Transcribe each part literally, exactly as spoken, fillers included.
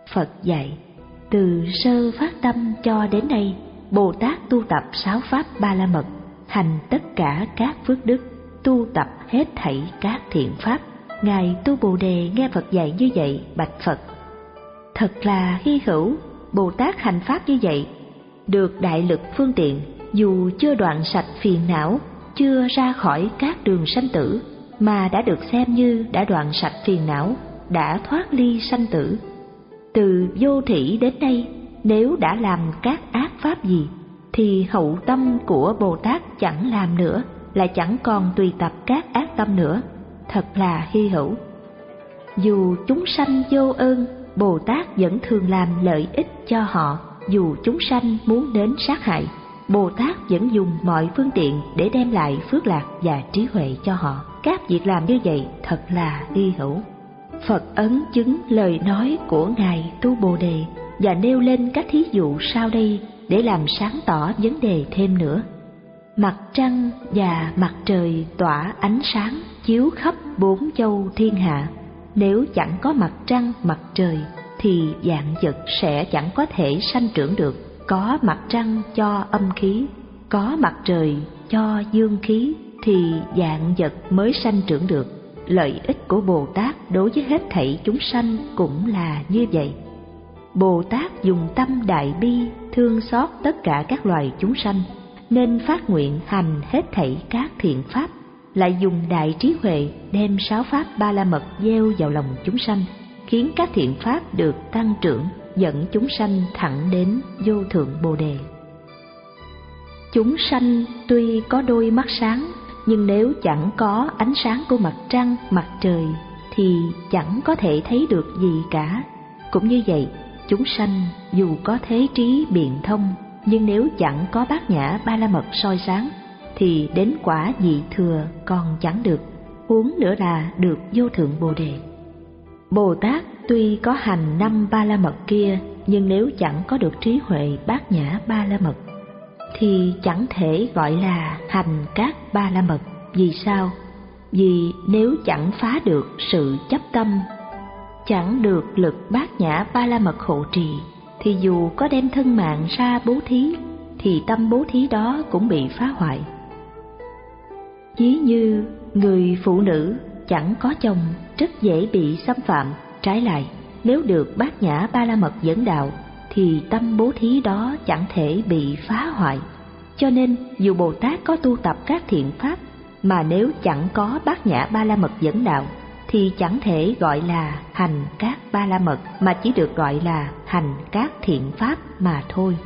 Phật dạy, từ sơ phát tâm cho đến nay, Bồ Tát tu tập sáu pháp ba la mật, hành tất cả các phước đức, tu tập hết thảy các thiện pháp. Ngài Tu Bồ Đề nghe Phật dạy như vậy, bạch Phật: thật là hy hữu, Bồ Tát hành pháp như vậy, được đại lực phương tiện, dù chưa đoạn sạch phiền não, chưa ra khỏi các đường sanh tử, mà đã được xem như đã đoạn sạch phiền não, đã thoát ly sanh tử. Từ vô thỉ đến nay, nếu đã làm các ác pháp gì, thì hậu tâm của Bồ Tát chẳng làm nữa, lại chẳng còn tùy tập các ác tâm nữa. Thật là hy hữu. Dù chúng sanh vô ơn, Bồ Tát vẫn thường làm lợi ích cho họ. Dù chúng sanh muốn đến sát hại, Bồ Tát vẫn dùng mọi phương tiện để đem lại phước lạc và trí huệ cho họ. Các việc làm như vậy thật là hy hữu. Phật ấn chứng lời nói của Ngài Tu Bồ Đề và nêu lên các thí dụ sau đây để làm sáng tỏ vấn đề thêm nữa. Mặt trăng và mặt trời tỏa ánh sáng chiếu khắp bốn châu thiên hạ. Nếu chẳng có mặt trăng, mặt trời thì vạn vật sẽ chẳng có thể sanh trưởng được. Có mặt trăng cho âm khí, có mặt trời cho dương khí thì vạn vật mới sanh trưởng được. Lợi ích của Bồ Tát đối với hết thảy chúng sanh cũng là như vậy. Bồ Tát dùng tâm đại bi thương xót tất cả các loài chúng sanh, nên phát nguyện hành hết thảy các thiện pháp, lại dùng đại trí huệ đem sáu pháp ba la mật gieo vào lòng chúng sanh, khiến các thiện pháp được tăng trưởng, dẫn chúng sanh thẳng đến vô thượng Bồ Đề. Chúng sanh tuy có đôi mắt sáng, nhưng nếu chẳng có ánh sáng của mặt trăng, mặt trời thì chẳng có thể thấy được gì cả. Cũng như vậy, chúng sanh dù có thế trí biện thông, nhưng nếu chẳng có bát nhã ba la mật soi sáng thì đến quả vị thừa còn chẳng được, huống nữa là được vô thượng Bồ Đề. Bồ Tát tuy có hành năm ba la mật kia, nhưng nếu chẳng có được trí huệ bát nhã ba la mật thì chẳng thể gọi là hành các ba la mật. Vì sao? Vì nếu chẳng phá được sự chấp tâm, chẳng được lực bát nhã ba la mật hộ trì, thì dù có đem thân mạng ra bố thí thì tâm bố thí đó cũng bị phá hoại. Ví như người phụ nữ chẳng có chồng rất dễ bị xâm phạm. Trái lại, nếu được bát nhã ba la mật dẫn đạo thì tâm bố thí đó chẳng thể bị phá hoại. Cho nên dù Bồ Tát có tu tập các thiện pháp, mà nếu chẳng có bát nhã ba la mật dẫn đạo thì chẳng thể gọi là hành các ba la mật, mà chỉ được gọi là hành các thiện pháp mà thôi.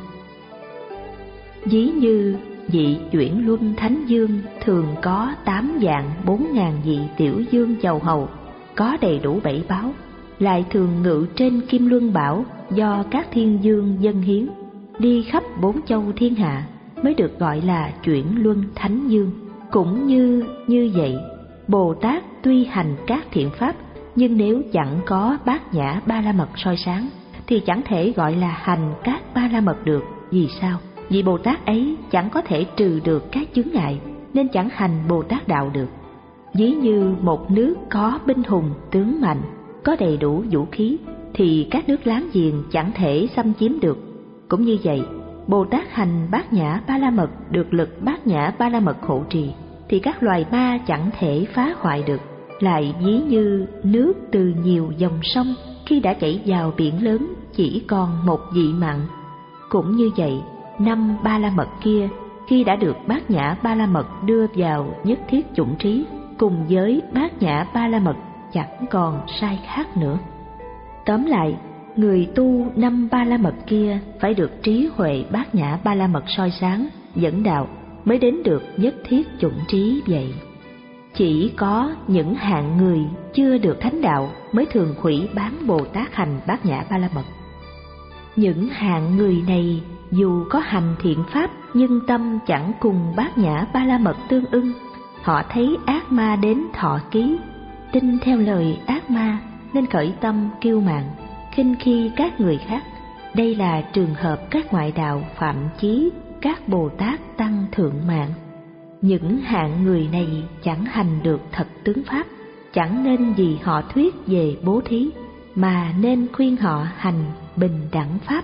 Ví như vị chuyển luân thánh dương thường có tám vạn bốn ngàn vị tiểu dương chầu hầu, có đầy đủ bảy báo, lại thường ngự trên kim luân bảo do các thiên dương dâng hiến, đi khắp bốn châu thiên hạ, mới được gọi là chuyển luân thánh dương. Cũng như như vậy, Bồ Tát tuy hành các thiện pháp, nhưng nếu chẳng có bát nhã ba la mật soi sáng thì chẳng thể gọi là hành các ba la mật được. Vì sao? Vì Bồ Tát ấy chẳng có thể trừ được các chướng ngại, nên chẳng hành Bồ Tát đạo được. Ví như một nước có binh hùng tướng mạnh, có đầy đủ vũ khí, thì các nước láng giềng chẳng thể xâm chiếm được. Cũng như vậy, Bồ Tát hành bát nhã ba la mật, được lực bát nhã ba la mật hộ trì, thì các loài ma chẳng thể phá hoại được. Lại ví như nước từ nhiều dòng sông, khi đã chảy vào biển lớn chỉ còn một vị mặn. Cũng như vậy, năm ba la mật kia, khi đã được bát nhã ba la mật đưa vào nhất thiết chủng trí, cùng với bát nhã ba la mật chẳng còn sai khác nữa. Tóm lại, người tu năm ba la mật kia phải được trí huệ bát nhã ba la mật soi sáng, dẫn đạo, mới đến được nhất thiết chủng trí vậy. Chỉ có những hạng người chưa được thánh đạo mới thường hủy bán Bồ Tát hành bát nhã ba la mật. Những hạng người này dù có hành thiện pháp, nhưng tâm chẳng cùng bát nhã ba la mật tương ưng. Họ thấy ác ma đến thọ ký, tin theo lời ác ma, nên khởi tâm kiêu mạn, khinh khi các người khác. Đây là trường hợp các ngoại đạo phạm chí các Bồ Tát tăng thượng mạng. Những hạng người này chẳng hành được thật tướng pháp, chẳng nên vì họ thuyết về bố thí, mà nên khuyên họ hành bình đẳng pháp,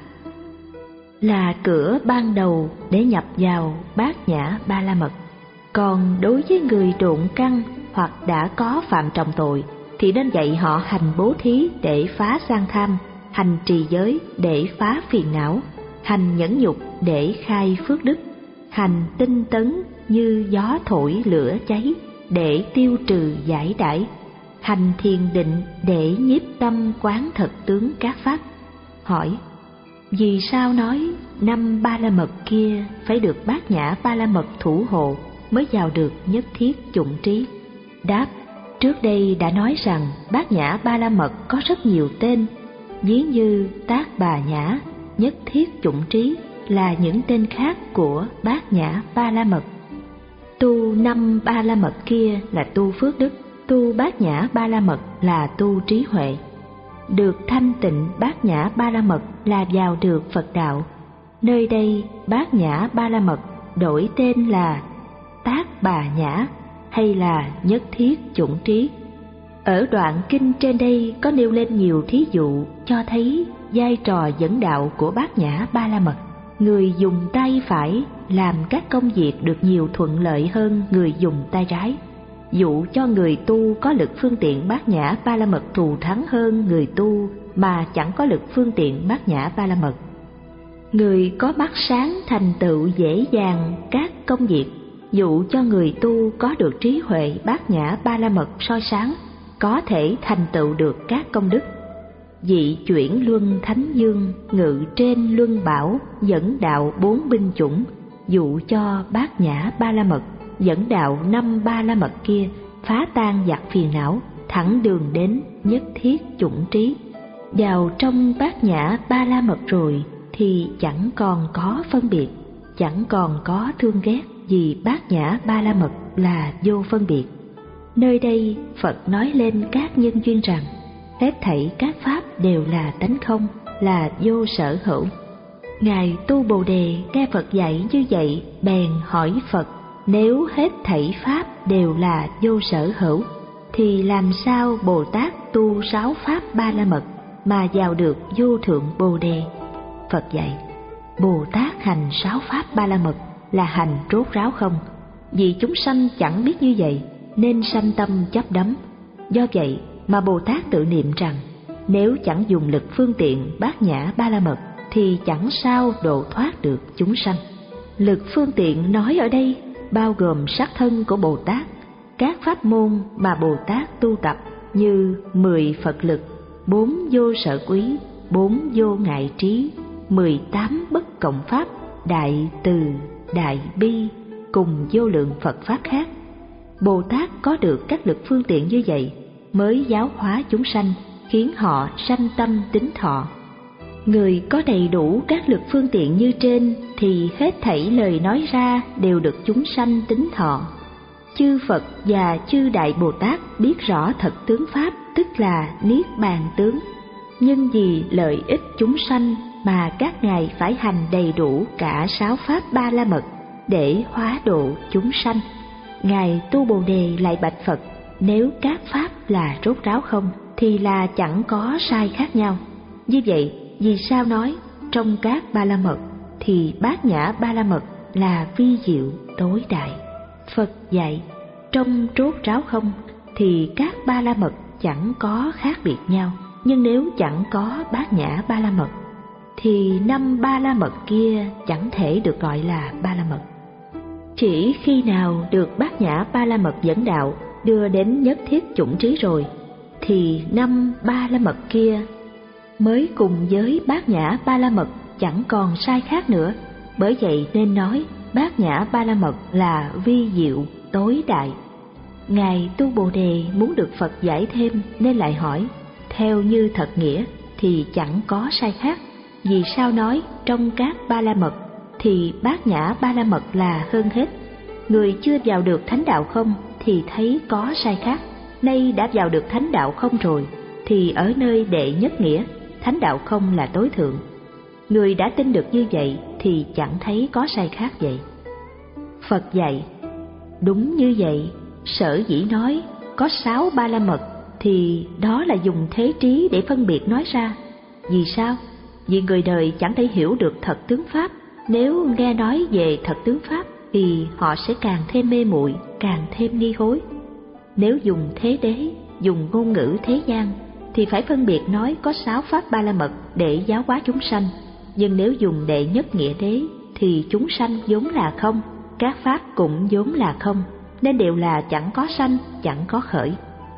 là cửa ban đầu để nhập vào bát nhã ba la mật. Còn đối với người độn căn hoặc đã có phạm trọng tội thì nên dạy họ hành bố thí để phá sang tham, hành trì giới để phá phiền não, hành nhẫn nhục để khai phước đức, hành tinh tấn như gió thổi lửa cháy để tiêu trừ giải đãi, hành thiền định để nhiếp tâm quán thật tướng các pháp. Hỏi: vì sao nói năm ba la mật kia phải được bát nhã ba la mật thủ hộ mới vào được nhất thiết chủng trí? Đáp: trước đây đã nói rằng bát nhã ba la mật có rất nhiều tên, ví như tác bà nhã, nhất thiết chủng trí là những tên khác của bát nhã ba la mật. Tu năm ba la mật kia là tu phước đức, tu bát nhã ba la mật là tu trí huệ. Được thanh tịnh bát nhã ba la mật là vào được Phật đạo. Nơi đây bát nhã ba la mật đổi tên là tác bà nhã hay là nhất thiết chủng trí. Ở đoạn kinh trên đây có nêu lên nhiều thí dụ cho thấy vai trò dẫn đạo của bát nhã ba la mật. Người dùng tay phải làm các công việc được nhiều thuận lợi hơn người dùng tay trái, dụ cho người tu có lực phương tiện bát nhã ba la mật thù thắng hơn người tu mà chẳng có lực phương tiện bát nhã ba la mật. Người có mắt sáng thành tựu dễ dàng các công việc, dụ cho người tu có được trí huệ bát nhã ba la mật soi sáng, có thể thành tựu được các công đức. Vị chuyển luân thánh dương ngự trên luân bảo dẫn đạo bốn binh chủng, dụ cho bát nhã ba la mật dẫn đạo năm ba la mật kia phá tan giặc phiền não, thẳng đường đến nhất thiết chủng trí. Vào trong bát nhã ba la mật rồi thì chẳng còn có phân biệt, chẳng còn có thương ghét, vì bát nhã ba la mật là vô phân biệt. Nơi đây Phật nói lên các nhân duyên rằng hết thảy các pháp đều là tánh không, là vô sở hữu. Ngài Tu Bồ Đề nghe Phật dạy như vậy, bèn hỏi Phật: nếu hết thảy pháp đều là vô sở hữu, thì làm sao Bồ Tát tu sáu pháp ba la mật mà vào được vô thượng Bồ Đề? Phật dạy: Bồ Tát hành sáu pháp ba la mật là hành rốt ráo không, vì chúng sanh chẳng biết như vậy nên sanh tâm chấp đắm. Do vậy mà Bồ Tát tự niệm rằng nếu chẳng dùng lực phương tiện bát nhã ba la mật thì chẳng sao độ thoát được chúng sanh. Lực phương tiện nói ở đây bao gồm sắc thân của Bồ Tát, các pháp môn mà Bồ Tát tu tập như mười Phật lực, bốn vô sở quý, bốn vô ngại trí, mười tám bất cộng pháp, đại từ, đại bi, cùng vô lượng Phật pháp khác. Bồ Tát có được các lực phương tiện như vậy mới giáo hóa chúng sanh, khiến họ sanh tâm tín thọ. Người có đầy đủ các lực phương tiện như trên thì hết thảy lời nói ra đều được chúng sanh tín thọ. Chư Phật và chư Đại Bồ Tát biết rõ thật tướng pháp, tức là niết bàn tướng, nhưng vì lợi ích chúng sanh mà các ngài phải hành đầy đủ cả sáu pháp ba la mật để hóa độ chúng sanh. Ngài Tu Bồ Đề lại bạch Phật: nếu các pháp là rốt ráo không thì là chẳng có sai khác nhau. Như vậy vì sao nói trong các ba la mật thì bát nhã ba la mật là vi diệu tối đại? Phật dạy trong rốt ráo không thì các ba la mật chẳng có khác biệt nhau, nhưng nếu chẳng có bát nhã ba la mật thì năm ba la mật kia chẳng thể được gọi là ba la mật. Chỉ khi nào được bát nhã ba la mật dẫn đạo đưa đến nhất thiết chủng trí rồi thì năm ba la mật kia mới cùng với bát nhã ba la mật chẳng còn sai khác nữa. Bởi vậy nên nói bát nhã ba la mật là vi diệu tối đại. Ngài Tu Bồ Đề muốn được Phật giải thêm nên lại hỏi: theo như thật nghĩa thì chẳng có sai khác, vì sao nói trong các ba la mật thì bát nhã ba la mật là hơn hết? Người chưa vào được thánh đạo không thì thấy có sai khác, nay đã vào được thánh đạo không rồi thì ở nơi đệ nhất nghĩa thánh đạo không là tối thượng. Người đã tin được như vậy thì chẳng thấy có sai khác vậy. Phật dạy: đúng như vậy, sở dĩ nói có sáu ba la mật thì đó là dùng thế trí để phân biệt nói ra. Vì sao? Vì người đời chẳng thể hiểu được thật tướng Pháp. Nếu nghe nói về thật tướng Pháp thì họ sẽ càng thêm mê muội, càng thêm nghi hối. Nếu dùng thế đế, dùng ngôn ngữ thế gian thì phải phân biệt nói có sáu pháp ba la mật để giáo hóa chúng sanh. Nhưng nếu dùng đệ nhất nghĩa đế thì chúng sanh vốn là không, các pháp cũng vốn là không, nên đều là chẳng có sanh, chẳng có khởi.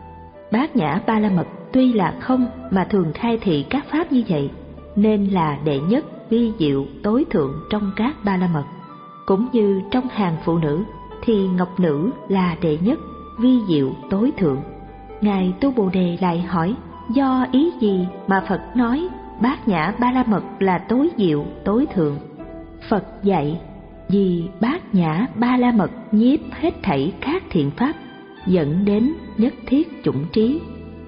Bát nhã ba la mật tuy là không mà thường khai thị các pháp như vậy, nên là đệ nhất, vi diệu, tối thượng trong các ba la mật. Cũng như trong hàng phụ nữ thì ngọc nữ là đệ nhất, vi diệu, tối thượng. Ngài Tu Bồ Đề lại hỏi, do ý gì mà Phật nói bát nhã ba la mật là tối diệu, tối thượng? Phật dạy, vì bát nhã ba la mật nhiếp hết thảy các thiện pháp, dẫn đến nhất thiết chủng trí,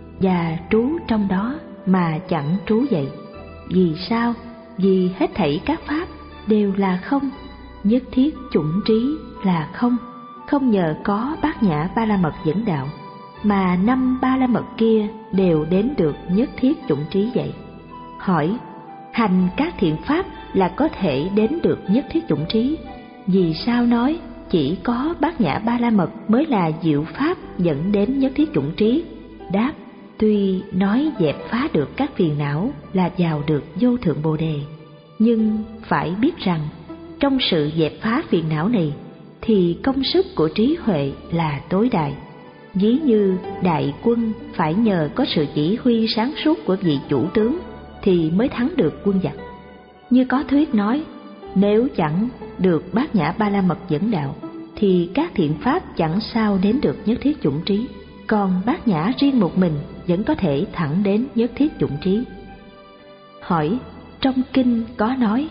và trú trong đó mà chẳng trú vậy. Vì sao? Vì hết thảy các pháp đều là không, nhất thiết chủng trí là không. Không nhờ có bát nhã ba la mật dẫn đạo mà năm ba la mật kia đều đến được nhất thiết chủng trí vậy. Hỏi, hành các thiện pháp là có thể đến được nhất thiết chủng trí, vì sao nói chỉ có bát nhã ba la mật mới là diệu pháp dẫn đến nhất thiết chủng trí? Đáp, tuy nói dẹp phá được các phiền não là vào được vô thượng Bồ Đề, nhưng phải biết rằng trong sự dẹp phá phiền não này thì công sức của trí huệ là tối đại. Ví như đại quân phải nhờ có sự chỉ huy sáng suốt của vị chủ tướng thì mới thắng được quân giặc. Như có thuyết nói, nếu chẳng được bát nhã ba la mật dẫn đạo thì các thiện pháp chẳng sao đến được nhất thiết chủng trí, còn bát nhã riêng một mình vẫn có thể thẳng đến nhất thiết chủng trí. Hỏi, trong kinh có nói,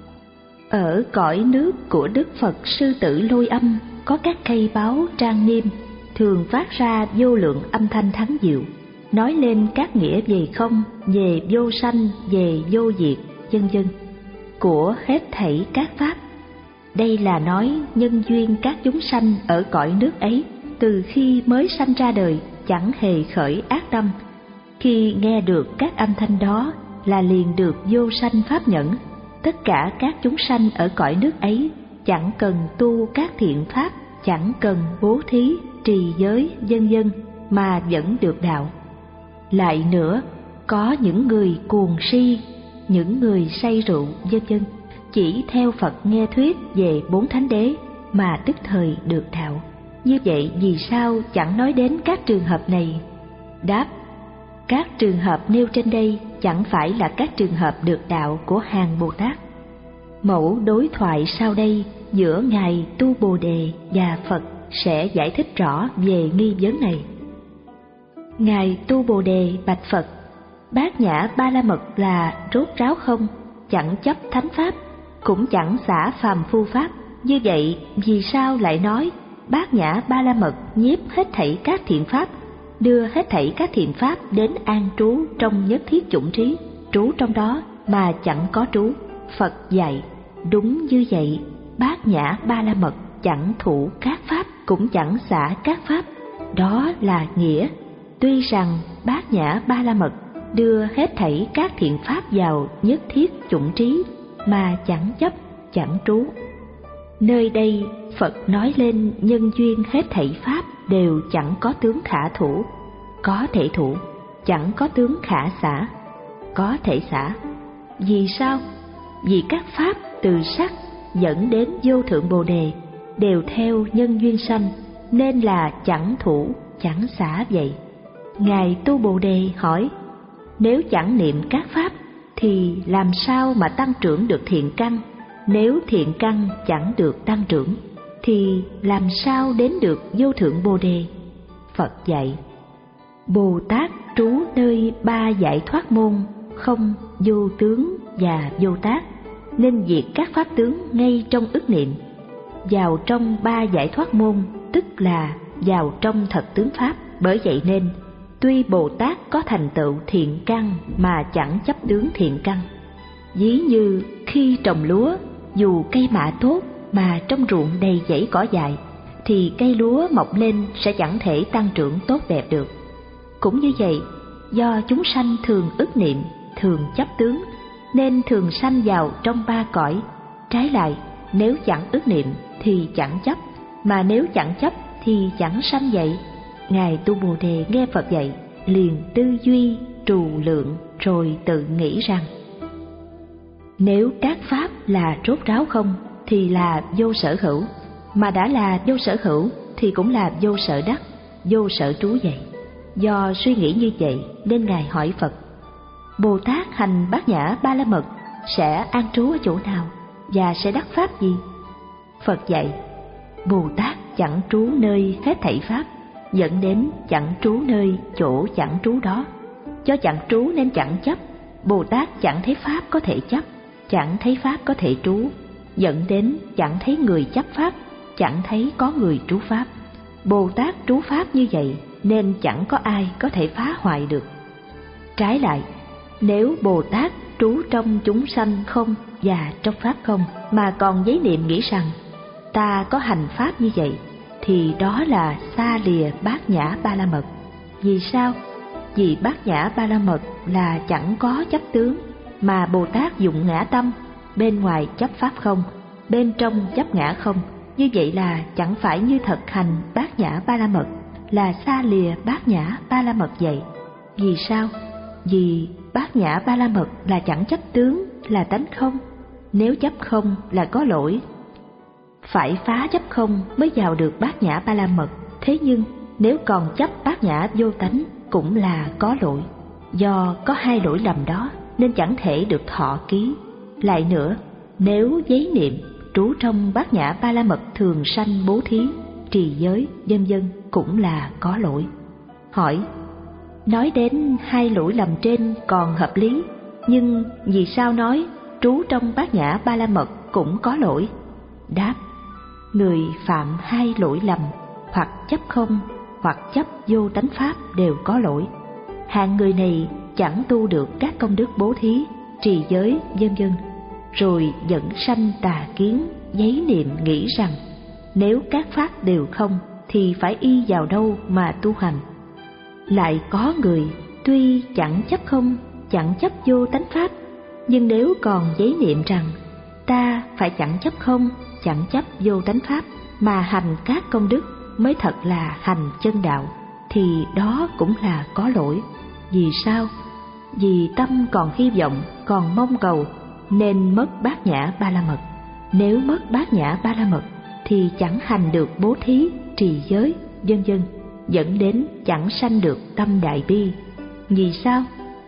ở cõi nước của Đức Phật Sư Tử Lôi Âm có các cây báo trang nghiêm, thường phát ra vô lượng âm thanh thắng diệu, nói lên các nghĩa về không, về vô sanh, về vô diệt, vân vân, của hết thảy các pháp. Đây là nói nhân duyên các chúng sanh ở cõi nước ấy từ khi mới sanh ra đời chẳng hề khởi ác tâm, khi nghe được các âm thanh đó là liền được vô sanh pháp nhẫn. Tất cả các chúng sanh ở cõi nước ấy chẳng cần tu các thiện pháp, chẳng cần bố thí, trì giới, vân vân mà vẫn được đạo. Lại nữa, có những người cuồng si, những người say rượu, vân vân, chỉ theo Phật nghe thuyết về bốn thánh đế mà tức thời được đạo. Như vậy vì sao chẳng nói đến các trường hợp này? Đáp, các trường hợp nêu trên đây chẳng phải là các trường hợp được đạo của hàng Bồ Tát. Mẫu đối thoại sau đây giữa Ngài Tu Bồ Đề và Phật sẽ giải thích rõ về nghi vấn này. Ngài Tu Bồ Đề bạch Phật, bát nhã ba la mật là rốt ráo không, chẳng chấp thánh pháp, cũng chẳng xả phàm phu pháp. Như vậy vì sao lại nói bát nhã ba la mật nhiếp hết thảy các thiện pháp, đưa hết thảy các thiện pháp đến an trú trong nhất thiết chủng trí, trú trong đó mà chẳng có trú? Phật dạy, đúng như vậy, bát nhã ba la mật chẳng thủ các pháp, cũng chẳng xả các pháp. Đó là nghĩa, tuy rằng bát nhã ba la mật đưa hết thảy các thiện pháp vào nhất thiết chủng trí mà chẳng chấp, chẳng trú. Nơi đây Phật nói lên nhân duyên hết thảy pháp đều chẳng có tướng khả thủ, có thể thủ, chẳng có tướng khả xả, có thể xả. Vì sao? Vì các pháp từ sắc dẫn đến vô thượng Bồ Đề đều theo nhân duyên sanh, nên là chẳng thủ, chẳng xả vậy. Ngài Tu Bồ Đề hỏi, nếu chẳng niệm các pháp thì làm sao mà tăng trưởng được thiện căn? Nếu thiện căn chẳng được tăng trưởng thì làm sao đến được vô thượng Bồ Đề? Phật dạy, Bồ Tát trú nơi ba giải thoát môn không, vô tướng và vô tác, nên diệt các pháp tướng ngay trong ức niệm. Vào trong ba giải thoát môn tức là vào trong thật tướng pháp. Bởi vậy nên tuy Bồ Tát có thành tựu thiện căn mà chẳng chấp tướng thiện căn. Ví như khi trồng lúa, dù cây mạ tốt mà trong ruộng đầy dãy cỏ dại thì cây lúa mọc lên sẽ chẳng thể tăng trưởng tốt đẹp được. Cũng như vậy, do chúng sanh thường ức niệm, thường chấp tướng, nên thường sanh vào trong ba cõi. Trái lại, nếu chẳng ức niệm thì chẳng chấp, mà nếu chẳng chấp thì chẳng sanh vậy. Ngài Tu Bồ Đề nghe Phật dạy, liền tư duy, trù lượng, rồi tự nghĩ rằng: nếu các pháp là rốt ráo không thì là vô sở hữu, mà đã là vô sở hữu thì cũng là vô sở đắc, vô sở trú vậy. Do suy nghĩ như vậy nên Ngài hỏi Phật: Bồ Tát hành Bát Nhã Ba La Mật sẽ an trú ở chỗ nào và sẽ đắc pháp gì? Phật dạy: Bồ Tát chẳng trú nơi hết thảy pháp, dẫn đến chẳng trú nơi chỗ chẳng trú đó. Do chẳng trú nên chẳng chấp. Bồ Tát chẳng thấy pháp có thể chấp, chẳng thấy pháp có thể trú, dẫn đến chẳng thấy người chấp pháp, chẳng thấy có người trú pháp. Bồ Tát trú pháp như vậy nên chẳng có ai có thể phá hoại được. Trái lại, nếu Bồ Tát trú trong chúng sanh không và trong pháp không, mà còn giấy niệm nghĩ rằng ta có hành pháp như vậy, thì đó là xa lìa Bát Nhã Ba La Mật. Vì sao? Vì Bát Nhã Ba La Mật là chẳng có chấp tướng, mà Bồ Tát dụng ngã tâm, bên ngoài chấp pháp không, bên trong chấp ngã không. Như vậy là chẳng phải như thật hành Bát Nhã Ba La Mật, là xa lìa Bát Nhã Ba La Mật vậy. Vì sao? Vì Bát Nhã Ba La Mật là chẳng chấp tướng, là tánh không. Nếu chấp không là có lỗi, phải phá chấp không mới vào được Bát Nhã Ba La Mật. Thế nhưng nếu còn chấp Bát Nhã vô tánh cũng là có lỗi. Do có hai lỗi lầm đó nên chẳng thể được thọ ký. Lại nữa, nếu giấy niệm trú trong Bát Nhã Ba La Mật thường sanh bố thí, trì giới, vân vân cũng là có lỗi. Hỏi: nói đến hai lỗi lầm trên còn hợp lý, nhưng vì sao nói trú trong Bát Nhã Ba La Mật cũng có lỗi? Đáp: người phạm hai lỗi lầm, hoặc chấp không, hoặc chấp vô tánh pháp đều có lỗi. Hạng người này chẳng tu được các công đức bố thí, trì giới, vân vân, rồi dẫn sanh tà kiến, giấy niệm nghĩ rằng nếu các pháp đều không thì phải y vào đâu mà tu hành. Lại có người tuy chẳng chấp không, chẳng chấp vô tánh pháp, nhưng nếu còn giấy niệm rằng ta phải chẳng chấp không, chẳng chấp vô tánh pháp mà hành các công đức mới thật là hành chân đạo, thì đó cũng là có lỗi. Vì sao? Vì tâm còn hy vọng, còn mong cầu nên mất Bát Nhã Ba La Mật. Nếu mất Bát Nhã Ba La Mật thì chẳng hành được bố thí, trì giới, vân vân, dẫn đến chẳng sanh được tâm đại bi. Vì sao?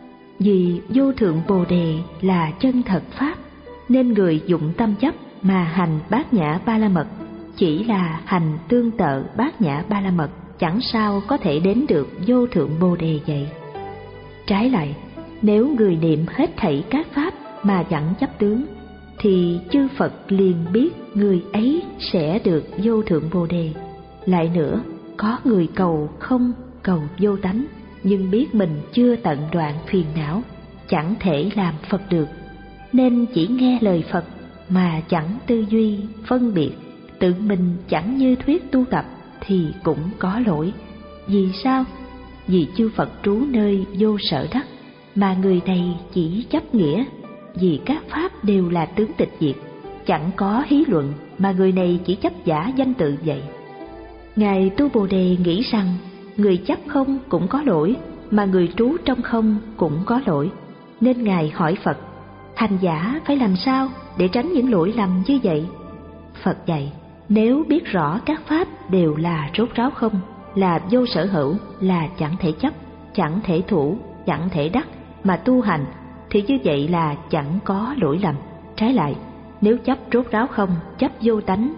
Vì vô thượng Bồ Đề là chân thật pháp, nên người dụng tâm chấp mà hành Bát Nhã Ba La Mật chỉ là hành tương tự Bát Nhã Ba La Mật, chẳng sao có thể đến được vô thượng Bồ Đề vậy. Trái lại, nếu người niệm hết thảy các pháp mà chẳng chấp tướng, thì chư Phật liền biết người ấy sẽ được vô thượng Bồ Đề. Lại nữa, có người cầu không, cầu vô tánh, nhưng biết mình chưa tận đoạn phiền não, chẳng thể làm Phật được, nên chỉ nghe lời Phật mà chẳng tư duy, phân biệt, tự mình chẳng như thuyết tu tập thì cũng có lỗi. Vì sao? Vì chư Phật trú nơi vô sở đắc, mà người này chỉ chấp nghĩa. Vì các pháp đều là tướng tịch diệt, chẳng có hí luận, mà người này chỉ chấp giả danh tự vậy. Ngài Tu Bồ Đề nghĩ rằng người chấp không cũng có lỗi, mà người trú trong không cũng có lỗi, nên Ngài hỏi Phật: hành giả phải làm sao để tránh những lỗi lầm như vậy? Phật dạy: nếu biết rõ các pháp đều là rốt ráo không, là vô sở hữu, là chẳng thể chấp, chẳng thể thủ, chẳng thể đắc mà tu hành, thì như vậy là chẳng có lỗi lầm. Trái lại, nếu chấp rốt ráo không, chấp vô tánh,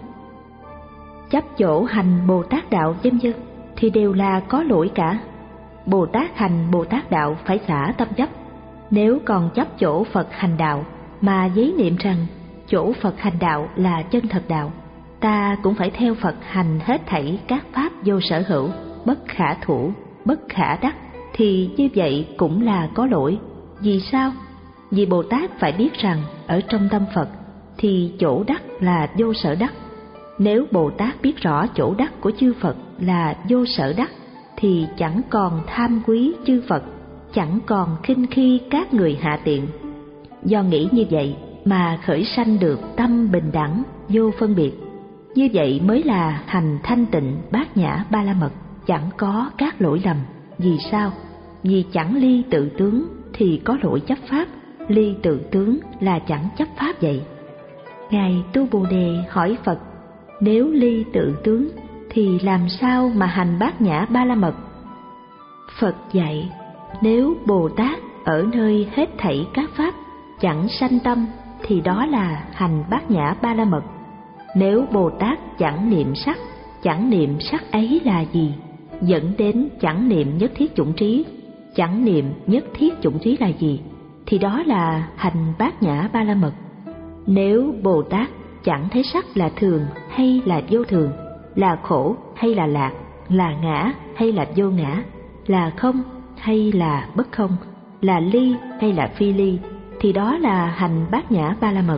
chấp chỗ hành Bồ Tát đạo vân vân, thì đều là có lỗi cả. Bồ Tát hành Bồ Tát đạo phải xả tâm chấp. Nếu còn chấp chỗ Phật hành đạo mà giấy niệm rằng chỗ Phật hành đạo là chân thật đạo, ta cũng phải theo Phật hành hết thảy các pháp vô sở hữu, bất khả thủ, bất khả đắc, thì như vậy cũng là có lỗi. Vì sao? Vì Bồ Tát phải biết rằng ở trong tâm Phật thì chỗ đắc là vô sở đắc. Nếu Bồ Tát biết rõ chỗ đắc của chư Phật là vô sở đắc, thì chẳng còn tham quý chư Phật, chẳng còn khinh khi các người hạ tiện. Do nghĩ như vậy mà khởi sanh được tâm bình đẳng, vô phân biệt. Như vậy mới là hành thanh tịnh bát nhã ba la mật, chẳng có các lỗi lầm. Vì sao? Vì chẳng ly tự tướng thì có lỗi chấp pháp, ly tự tướng là chẳng chấp pháp vậy. Ngài Tu Bồ Đề hỏi Phật, nếu ly tự tướng thì làm sao mà hành bát nhã ba la mật? Phật dạy, nếu Bồ Tát ở nơi hết thảy các pháp chẳng sanh tâm thì đó là hành bát nhã ba la mật. Nếu Bồ Tát chẳng niệm sắc, chẳng niệm sắc ấy là gì, dẫn đến chẳng niệm nhất thiết chủng trí, chẳng niệm nhất thiết chủng trí là gì, thì đó là hành bát nhã ba la mật. Nếu Bồ Tát chẳng thấy sắc là thường hay là vô thường, là khổ hay là lạc, là ngã hay là vô ngã, là không hay là bất không, là ly hay là phi ly, thì đó là hành bát nhã ba la mật.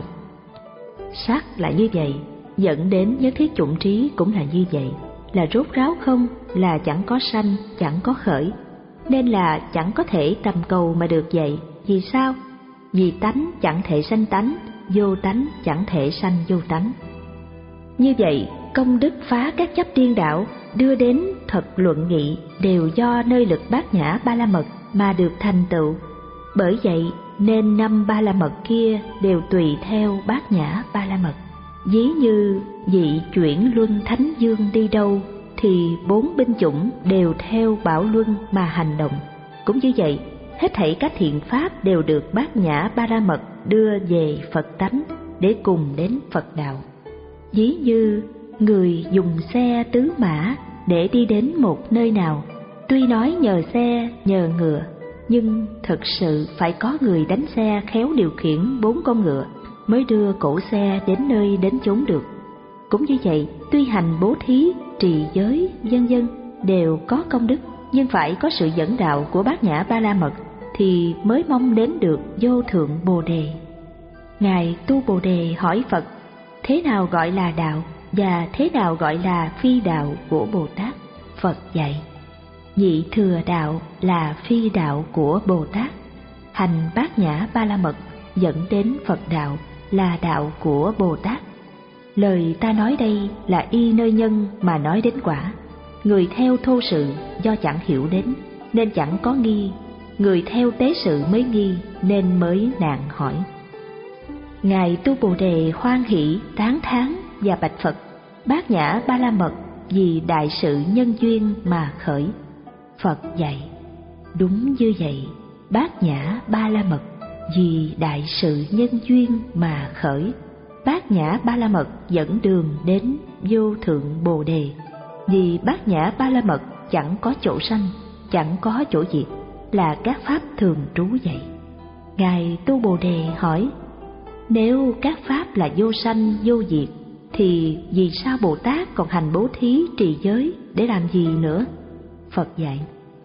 Sắc là như vậy, dẫn đến nhất thiết chủng trí cũng là như vậy, là rốt ráo không, là chẳng có sanh, chẳng có khởi, nên là chẳng có thể tầm cầu mà được vậy. Vì sao? Vì tánh chẳng thể sanh tánh, vô tánh chẳng thể sanh vô tánh. Như vậy, công đức phá các chấp điên đảo, đưa đến thật luận nghị đều do nơi lực bát nhã ba la mật mà được thành tựu. Bởi vậy nên năm ba la mật kia đều tùy theo bát nhã ba la mật. Ví như vị chuyển luân thánh dương đi đâu thì bốn binh chủng đều theo bảo luân mà hành động. Cũng như vậy, hết thảy các thiện pháp đều được bát nhã ba la mật đưa về Phật tánh để cùng đến Phật đạo. Ví như người dùng xe tứ mã để đi đến một nơi nào, tuy nói nhờ xe, nhờ ngựa, nhưng thực sự phải có người đánh xe khéo điều khiển bốn con ngựa mới đưa cỗ xe đến nơi đến chốn được. Cũng như vậy, tuy hành bố thí, trì giới, vân vân đều có công đức, nhưng phải có sự dẫn đạo của bát nhã ba la mật thì mới mong đến được vô thượng Bồ Đề. Ngài Tu Bồ Đề hỏi Phật, thế nào gọi là đạo và thế nào gọi là phi đạo của Bồ Tát? Phật dạy, nhị thừa đạo là phi đạo của Bồ Tát, hành bát nhã ba la mật dẫn đến Phật đạo là đạo của Bồ Tát. Lời ta nói đây là y nơi nhân mà nói đến quả. Người theo thô sự do chẳng hiểu đến nên chẳng có nghi, người theo tế sự mới nghi nên mới nạn hỏi. Ngài Tu Bồ Đề hoan hỷ tán thán và bạch Phật, bát nhã ba la mật vì đại sự nhân duyên mà khởi. Phật dạy, đúng như vậy, bát nhã ba la mật vì đại sự nhân duyên mà khởi. Bát nhã ba la mật dẫn đường đến vô thượng Bồ Đề. Vì bát nhã ba la mật chẳng có chỗ sanh, chẳng có chỗ diệt, là các pháp thường trú vậy. Ngài Tu Bồ Đề hỏi, nếu các pháp là vô sanh vô diệt thì vì sao Bồ Tát còn hành bố thí trì giới để làm gì nữa? Phật dạy,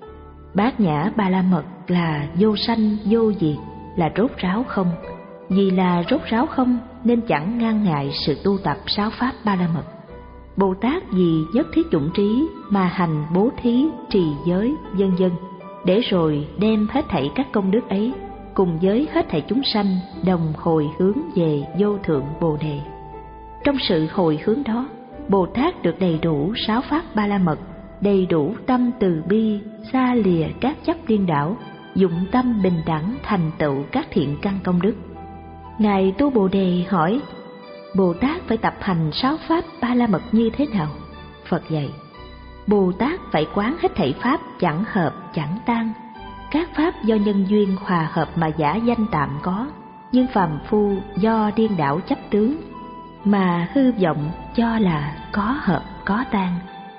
bát nhã ba la mật là vô sanh vô diệt, là rốt ráo không. Vì là rốt ráo không nên chẳng ngăn ngại sự tu tập sáu pháp ba la mật. Bồ Tát vì nhất thiết chủng trí mà hành bố thí trì giới vân vân, để rồi đem hết thảy các công đức ấy cùng với hết thảy chúng sanh đồng hồi hướng về vô thượng Bồ Đề. Trong sự hồi hướng đó, Bồ Tát được đầy đủ sáu pháp ba la mật, đầy đủ tâm từ bi, xa lìa các chấp điên đảo, dụng tâm bình đẳng thành tựu các thiện căn công đức. Ngài Tu Bồ Đề hỏi, Bồ Tát phải tập hành sáu pháp ba la mật như thế nào? Phật dạy, Bồ Tát phải quán hết thảy pháp chẳng hợp chẳng tan. Các pháp do nhân duyên hòa hợp mà giả danh tạm có, nhưng phàm phu do điên đảo chấp tướng mà hư vọng cho là có hợp có tan.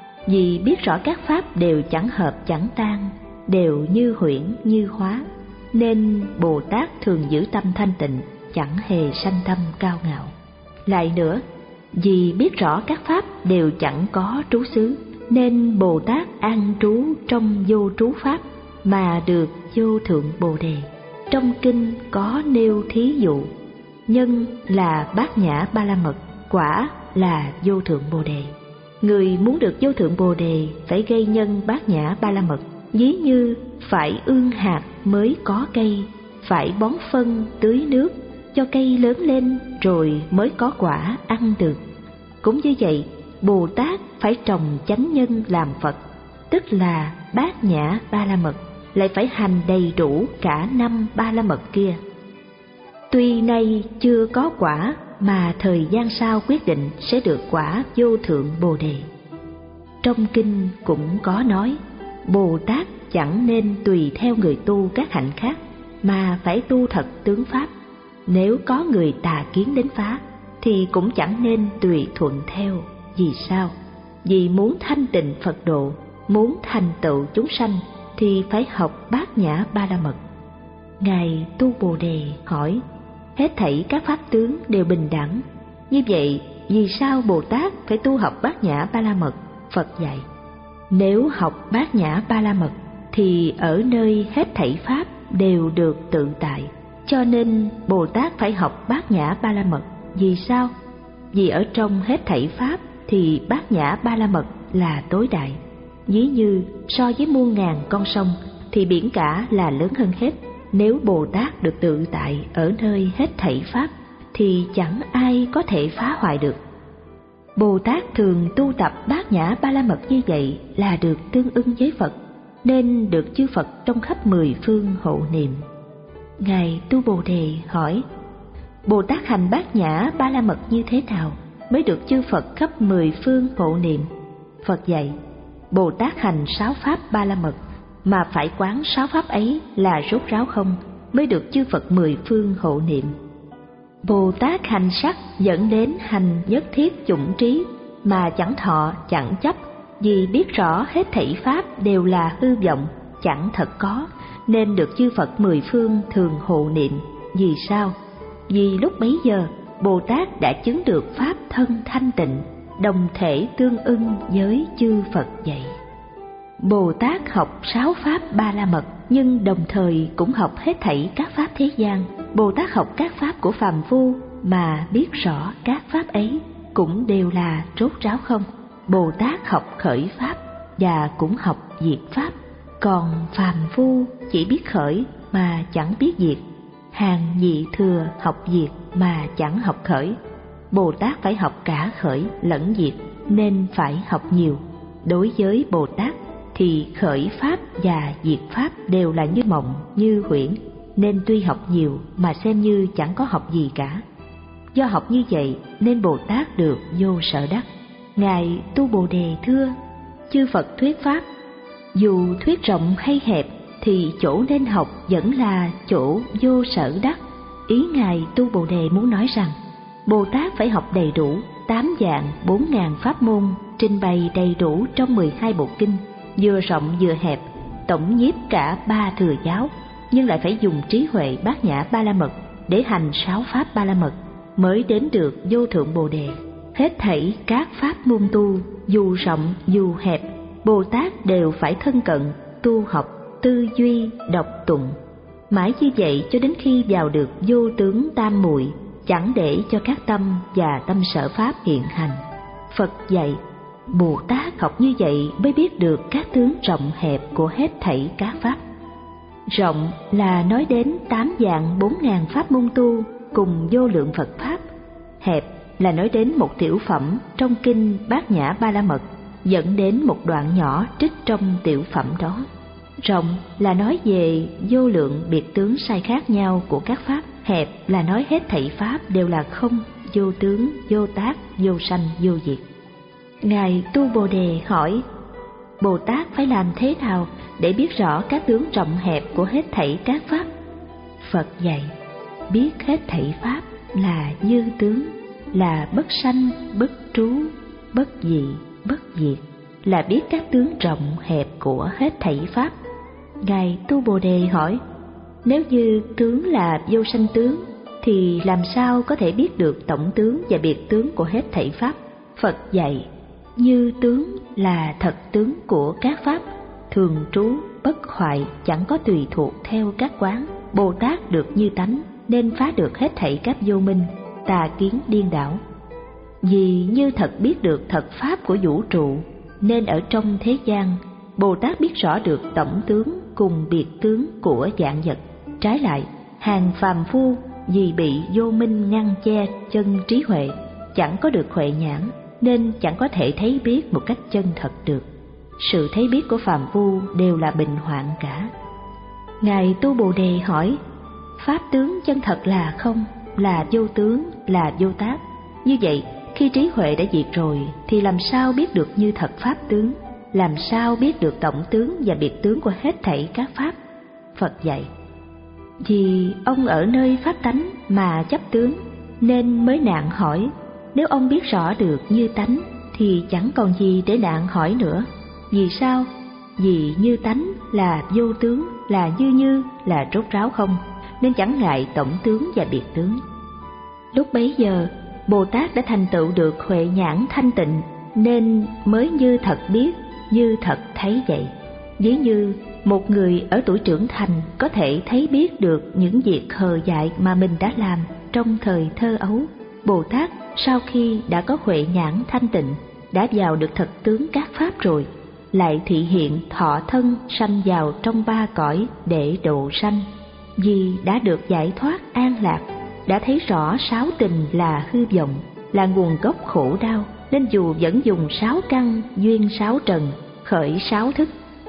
Vì biết rõ các pháp đều chẳng hợp chẳng tan, đều như huyễn như hóa, nên Bồ Tát thường giữ tâm thanh tịnh, chẳng hề sanh tâm cao ngạo. Lại nữa, vì biết rõ các pháp đều chẳng có trú xứ, nên Bồ Tát an trú trong vô trú pháp mà được vô thượng Bồ Đề. Trong kinh có nêu thí dụ, nhân là bát nhã ba la mật, quả là vô thượng Bồ Đề. người muốn được vô thượng Bồ đề phải gây nhân bát nhã ba la mật. Ví như phải ương hạt mới có cây, phải bón phân tưới nước cho cây lớn lên rồi mới có quả ăn được. Cũng như vậy, Bồ Tát phải trồng chánh nhân làm Phật, tức là bát nhã ba la mật, lại phải hành đầy đủ cả năm ba la mật kia. Tuy nay chưa có quả mà thời gian sau quyết định sẽ được quả vô thượng Bồ đề. Trong kinh cũng có nói, Bồ Tát chẳng nên tùy theo người tu các hạnh khác, mà phải tu thật tướng pháp. Nếu có người tà kiến đến phá, thì cũng chẳng nên tùy thuận theo. Vì sao? Vì muốn thanh tịnh Phật độ, muốn thành tựu chúng sanh, thì phải học bát nhã ba la mật. Ngài Tu Bồ Đề hỏi, hết thảy các pháp tướng đều bình đẳng, như vậy vì sao Bồ Tát phải tu học bát nhã ba la mật? Phật dạy, nếu học bát nhã ba la mật thì ở nơi hết thảy pháp đều được tự tại, cho nên Bồ Tát phải học bát nhã ba la mật. Vì sao? Vì ở trong hết thảy pháp thì bát nhã ba la mật là tối đại. Ví như so với muôn ngàn con sông thì biển cả là lớn hơn hết. Nếu Bồ Tát được tự tại ở nơi hết thảy pháp thì chẳng ai có thể phá hoại được. Bồ Tát thường tu tập bát nhã ba la mật như vậy là được tương ưng với Phật, nên được chư Phật trong khắp mười phương hộ niệm. Ngài Tu Bồ Đề hỏi, Bồ Tát hành bát nhã ba la mật như thế nào mới được chư Phật khắp mười phương hộ niệm? Phật dạy, Bồ Tát hành sáu pháp ba la mật, mà phải quán sáu pháp ấy là rốt ráo không, mới được chư Phật mười phương hộ niệm. Bồ Tát hành sắc dẫn đến hành nhất thiết chủng trí, mà chẳng thọ chẳng chấp, vì biết rõ hết thảy pháp đều là hư vọng, chẳng thật có, nên được chư Phật mười phương thường hộ niệm. Vì sao? Vì lúc bấy giờ Bồ Tát đã chứng được pháp thân thanh tịnh, đồng thể tương ưng với chư Phật dạy. Bồ Tát học sáu pháp ba la mật, nhưng đồng thời cũng học hết thảy các pháp thế gian. Bồ Tát học các pháp của phàm phu mà biết rõ các pháp ấy cũng đều là rốt ráo không. Bồ Tát học khởi pháp và cũng học diệt pháp, còn phàm phu chỉ biết khởi mà chẳng biết diệt. Hàng nhị thừa học diệt mà chẳng học khởi. Bồ Tát phải học cả khởi lẫn diệt, nên phải học nhiều. Đối với Bồ Tát thì khởi pháp và diệt pháp đều là như mộng, như huyễn, nên tuy học nhiều mà xem như chẳng có học gì cả. Do học như vậy nên Bồ Tát được vô sở đắc. Ngài Tu Bồ Đề thưa, chư Phật thuyết pháp, dù thuyết rộng hay hẹp thì chỗ nên học vẫn là chỗ vô sở đắc. Ý Ngài Tu Bồ Đề muốn nói rằng, Bồ Tát phải học đầy đủ tám vạn bốn ngàn pháp môn, trình bày đầy đủ trong mười hai bộ kinh, vừa rộng vừa hẹp, tổng nhiếp cả ba thừa giáo, nhưng lại phải dùng trí huệ bát nhã ba la mật để hành sáu pháp ba la mật, mới đến được vô thượng Bồ Đề. Hết thảy các pháp môn tu, dù rộng dù hẹp, Bồ Tát đều phải thân cận, tu học, tư duy, đọc tụng. Mãi như vậy cho đến khi vào được vô tướng tam muội, chẳng để cho các tâm và tâm sở pháp hiện hành. Phật dạy, Bồ Tát học như vậy mới biết được các tướng rộng hẹp của hết thảy các pháp. Rộng là nói đến tám vạn bốn ngàn pháp môn tu cùng vô lượng Phật pháp. Hẹp là nói đến một tiểu phẩm trong kinh Bát Nhã Ba La Mật, dẫn đến một đoạn nhỏ trích trong tiểu phẩm đó. Rộng là nói về vô lượng biệt tướng sai khác nhau của các pháp. Hẹp là nói hết thảy pháp đều là không, vô tướng, vô tác, vô sanh, vô diệt. Ngài Tu Bồ Đề hỏi, Bồ Tát phải làm thế nào để biết rõ các tướng rộng hẹp của hết thảy các pháp? Phật dạy, biết hết thảy pháp là như tướng, là bất sanh, bất trú, bất dị, bất diệt, là biết các tướng rộng hẹp của hết thảy pháp. Ngài Tu Bồ Đề hỏi, nếu như tướng là vô sanh tướng, thì làm sao có thể biết được tổng tướng và biệt tướng của hết thảy pháp? Phật dạy, như tướng là thật tướng của các pháp, thường trú, bất hoại, chẳng có tùy thuộc theo các quán. Bồ Tát được như tánh, nên phá được hết thảy các vô minh, tà kiến điên đảo. Vì như thật biết được thật pháp của vũ trụ, nên ở trong thế gian, Bồ Tát biết rõ được tổng tướng cùng biệt tướng của vạn vật. Trái lại, hàng phàm phu vì bị vô minh ngăn che chân trí huệ, chẳng có được huệ nhãn, nên chẳng có thể thấy biết một cách chân thật được. Sự thấy biết của phàm phu đều là bình hoạn cả. Ngài Tu Bồ Đề hỏi: pháp tướng chân thật là không, là vô tướng, là vô tác. Như vậy, khi trí huệ đã diệt rồi thì làm sao biết được như thật pháp tướng? Làm sao biết được tổng tướng và biệt tướng của hết thảy các pháp? Phật dạy: vì ông ở nơi pháp tánh mà chấp tướng, nên mới nạn hỏi. Nếu ông biết rõ được như tánh thì chẳng còn gì để nạn hỏi nữa. Vì sao? Vì như tánh là vô tướng, là như như, là rốt ráo không, nên chẳng ngại tổng tướng và biệt tướng. Lúc bấy giờ, Bồ Tát đã thành tựu được huệ nhãn thanh tịnh, nên mới như thật biết, như thật thấy vậy. Ví như một người ở tuổi trưởng thành có thể thấy biết được những việc hờ dại mà mình đã làm trong thời thơ ấu. Bồ Tát sau khi đã có huệ nhãn thanh tịnh, đã vào được thật tướng các pháp rồi, lại thị hiện thọ thân sanh vào trong ba cõi để độ sanh. Vì đã được giải thoát an lạc, đã thấy rõ sáu tình là hư vọng, là nguồn gốc khổ đau, nên dù vẫn dùng sáu căn duyên sáu trần khởi sáu thức,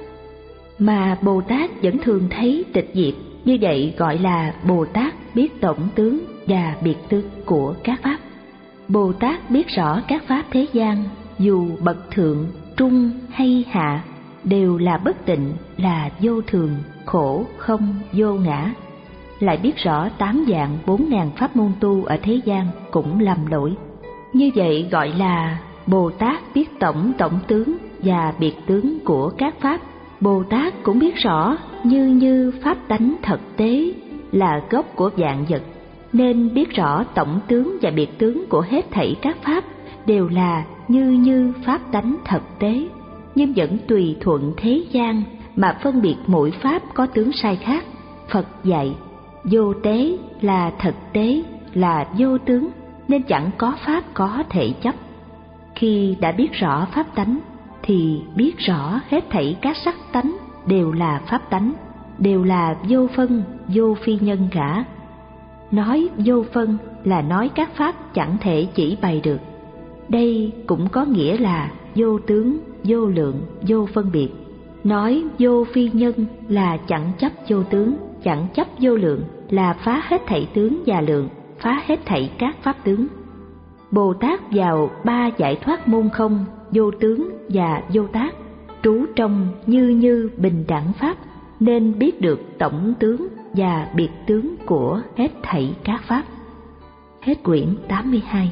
mà Bồ Tát vẫn thường thấy tịch diệt. Như vậy gọi là Bồ Tát biết tổng tướng và biệt tướng của các pháp. Bồ Tát biết rõ các pháp thế gian, dù bậc thượng, trung hay hạ, đều là bất tịnh, là vô thường, khổ, không, vô ngã. Lại biết rõ tám vạn bốn ngàn pháp môn tu ở thế gian cũng lầm lỗi. Như vậy gọi là Bồ Tát biết tổng tổng tướng và biệt tướng của các pháp. Bồ Tát cũng biết rõ như như pháp tánh thật tế, là gốc của vạn vật, nên biết rõ tổng tướng và biệt tướng của hết thảy các pháp đều là như như pháp tánh thật tế, nhưng vẫn tùy thuận thế gian mà phân biệt mỗi pháp có tướng sai khác. Phật dạy: vô tế là thật tế, là vô tướng, nên chẳng có pháp có thể chấp. Khi đã biết rõ pháp tánh thì biết rõ hết thảy các sắc tánh đều là pháp tánh, đều là vô phân, vô phi nhân cả. Nói vô phân là nói các pháp chẳng thể chỉ bày được. Đây cũng có nghĩa là vô tướng, vô lượng, vô phân biệt. Nói vô phi nhân là chẳng chấp vô tướng, chẳng chấp vô lượng, là phá hết thảy tướng và lượng, phá hết thảy các pháp tướng. Bồ Tát vào ba giải thoát môn không, vô tướng và vô tác, trú trong như như bình đẳng pháp, nên biết được tổng tướng và biệt tướng của hết thảy các pháp. Hết quyển tám mươi hai.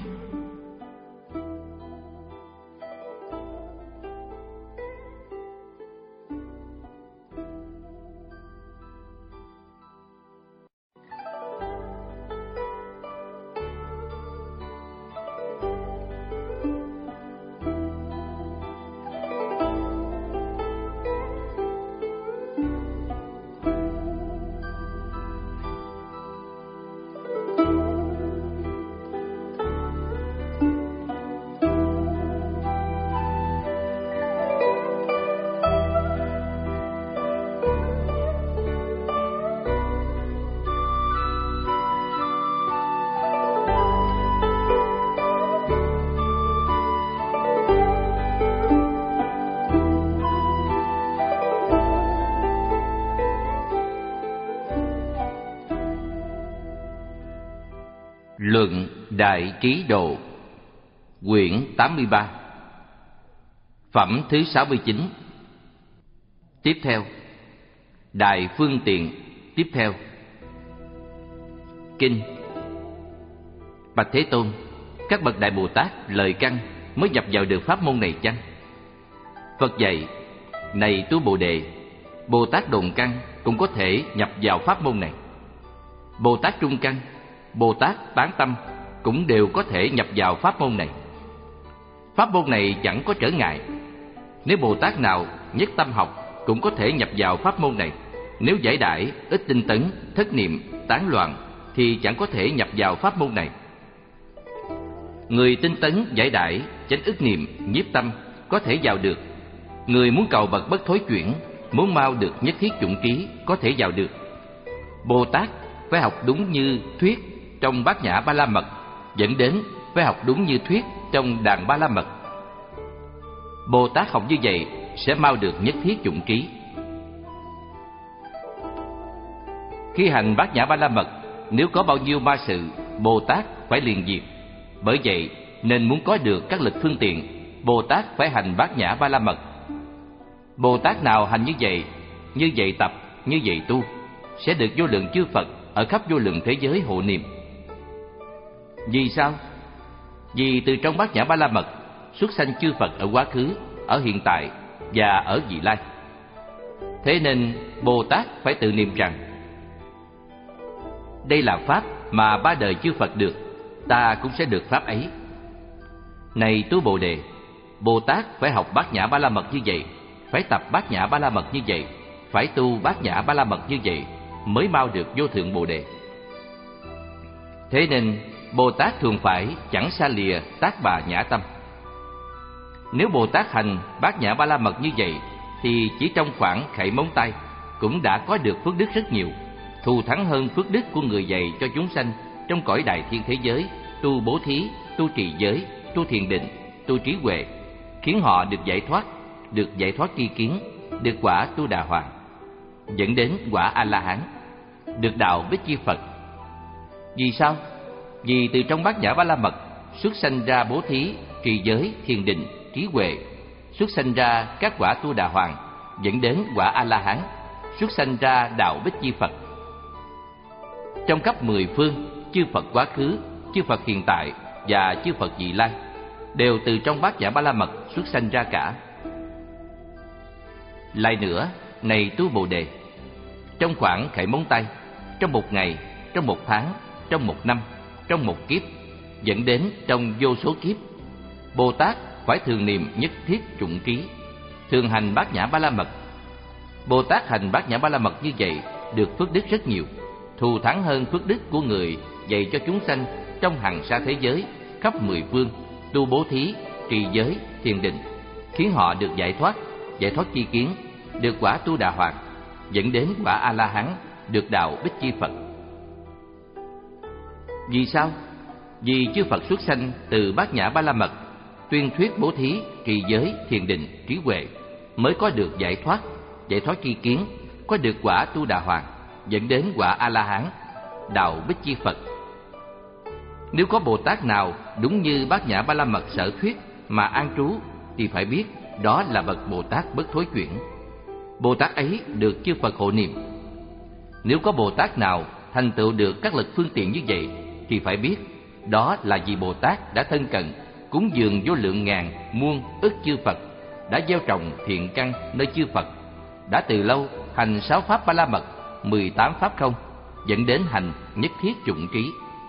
Luận Đại Trí Độ, quyển tám mươi ba, phẩm thứ sáu mươi chín. Tiếp theo, Đại Phương Tiện. Tiếp theo, Kinh. Bạch Thế Tôn, các bậc Đại Bồ Tát lời căn mới nhập vào được pháp môn này chăng? Phật dạy: này Tu Bồ Đề, Bồ Tát Độn Căn cũng có thể nhập vào pháp môn này. Bồ Tát Trung Căn, Bồ Tát Bán Tâm cũng đều có thể nhập vào pháp môn này. Pháp môn này chẳng có trở ngại. Nếu Bồ Tát nào nhất tâm học cũng có thể nhập vào pháp môn này. Nếu giải đãi, ít tinh tấn, thất niệm, tán loạn thì chẳng có thể nhập vào pháp môn này. Người tinh tấn giải đãi, chánh ức niệm, nhiếp tâm có thể vào được. Người muốn cầu bậc bất thối chuyển, muốn mau được nhất thiết chủng ký có thể vào được. Bồ Tát phải học đúng như thuyết trong Bát Nhã Ba La Mật, dẫn đến phải học đúng như thuyết trong Đàn Ba La Mật. Bồ Tát học như vậy sẽ mau được nhất thiết chủng ký. Khi hành Bát Nhã Ba La Mật, nếu có bao nhiêu ma sự, Bồ Tát phải liền diệt. Bởi vậy nên muốn có được các lực phương tiện, Bồ Tát phải hành Bát Nhã Ba La Mật. Bồ Tát nào hành như vậy, như vậy tập, như vậy tu, sẽ được vô lượng chư Phật ở khắp vô lượng thế giới hộ niệm. Vì sao? Vì từ trong Bát Nhã Ba La Mật xuất sanh chư Phật ở quá khứ, ở hiện tại và ở vị lai. Thế nên Bồ Tát phải tự niệm rằng: đây là pháp mà ba đời chư Phật được, ta cũng sẽ được pháp ấy. Này tu Bồ Đề, Bồ Tát phải học Bát Nhã Ba La Mật như vậy, phải tập Bát Nhã Ba La Mật như vậy, phải tu Bát Nhã Ba La Mật như vậy, mới mau được vô thượng Bồ Đề. Thế nên Bồ Tát thường phải chẳng xa lìa tác bà nhã tâm. Nếu Bồ Tát hành Bát Nhã Ba La Mật như vậy, thì chỉ trong khoảng khẩy móng tay cũng đã có được phước đức rất nhiều, thù thắng hơn phước đức của người dạy cho chúng sanh trong cõi đại thiên thế giới tu bố thí, tu trì giới, tu thiền định, tu trí huệ, khiến họ được giải thoát, được giải thoát tri kiến, được quả Tu Đà Hoàng, dẫn đến quả A La Hán, được đạo Bích Chi Phật. Vì sao? Vì từ trong Bát Nhã Ba La Mật xuất sanh ra bố thí, trì giới, thiền định, trí huệ, xuất sanh ra các quả Tu Đà Hoàng, dẫn đến quả A La Hán, xuất sanh ra đạo Bích Chi Phật. Trong khắp mười phương, chư Phật quá khứ, chư Phật hiện tại và chư Phật vị lai đều từ trong Bát Nhã Ba La Mật xuất sanh ra cả. Lại nữa, này tu Bồ Đề, trong khoảng khẩy móng tay, trong một ngày, trong một tháng, trong một năm, trong một kiếp, dẫn đến trong vô số kiếp, Bồ Tát phải thường niệm nhất thiết chủng ký, thường hành Bát Nhã Ba La Mật. Bồ Tát hành Bát Nhã Ba La Mật như vậy được phước đức rất nhiều, thù thắng hơn phước đức của người dạy cho chúng sanh trong hằng sa thế giới khắp mười phương tu bố thí, trì giới, thiền định, khiến họ được giải thoát, giải thoát chi kiến, được quả Tu Đà Hoàng, dẫn đến quả A La Hán, được đạo Bích Chi Phật. Vì sao? Vì chư Phật xuất sanh từ Bát Nhã Ba La Mật, tuyên thuyết bố thí, trì giới, thiền định, trí huệ, mới có được giải thoát, giải thoát chi kiến, có được quả Tu Đà Hoàng, dẫn đến quả A La Hán, đạo Bích Chi Phật. Nếu có Bồ Tát nào đúng như Bát Nhã Ba La Mật sở thuyết mà an trú, thì phải biết đó là bậc Bồ Tát bất thối chuyển. Bồ Tát ấy được chư Phật hộ niệm. Nếu có Bồ Tát nào thành tựu được các lực phương tiện như vậy, thì phải biết đó là vì Bồ Tát đã thân cận cúng dường vô lượng ngàn muôn ức chư Phật, đã gieo trồng thiện căn nơi chư Phật, đã từ lâu hành sáu pháp Ba La Mật, mười tám pháp không, dẫn đến hành nhất thiết chủng trí.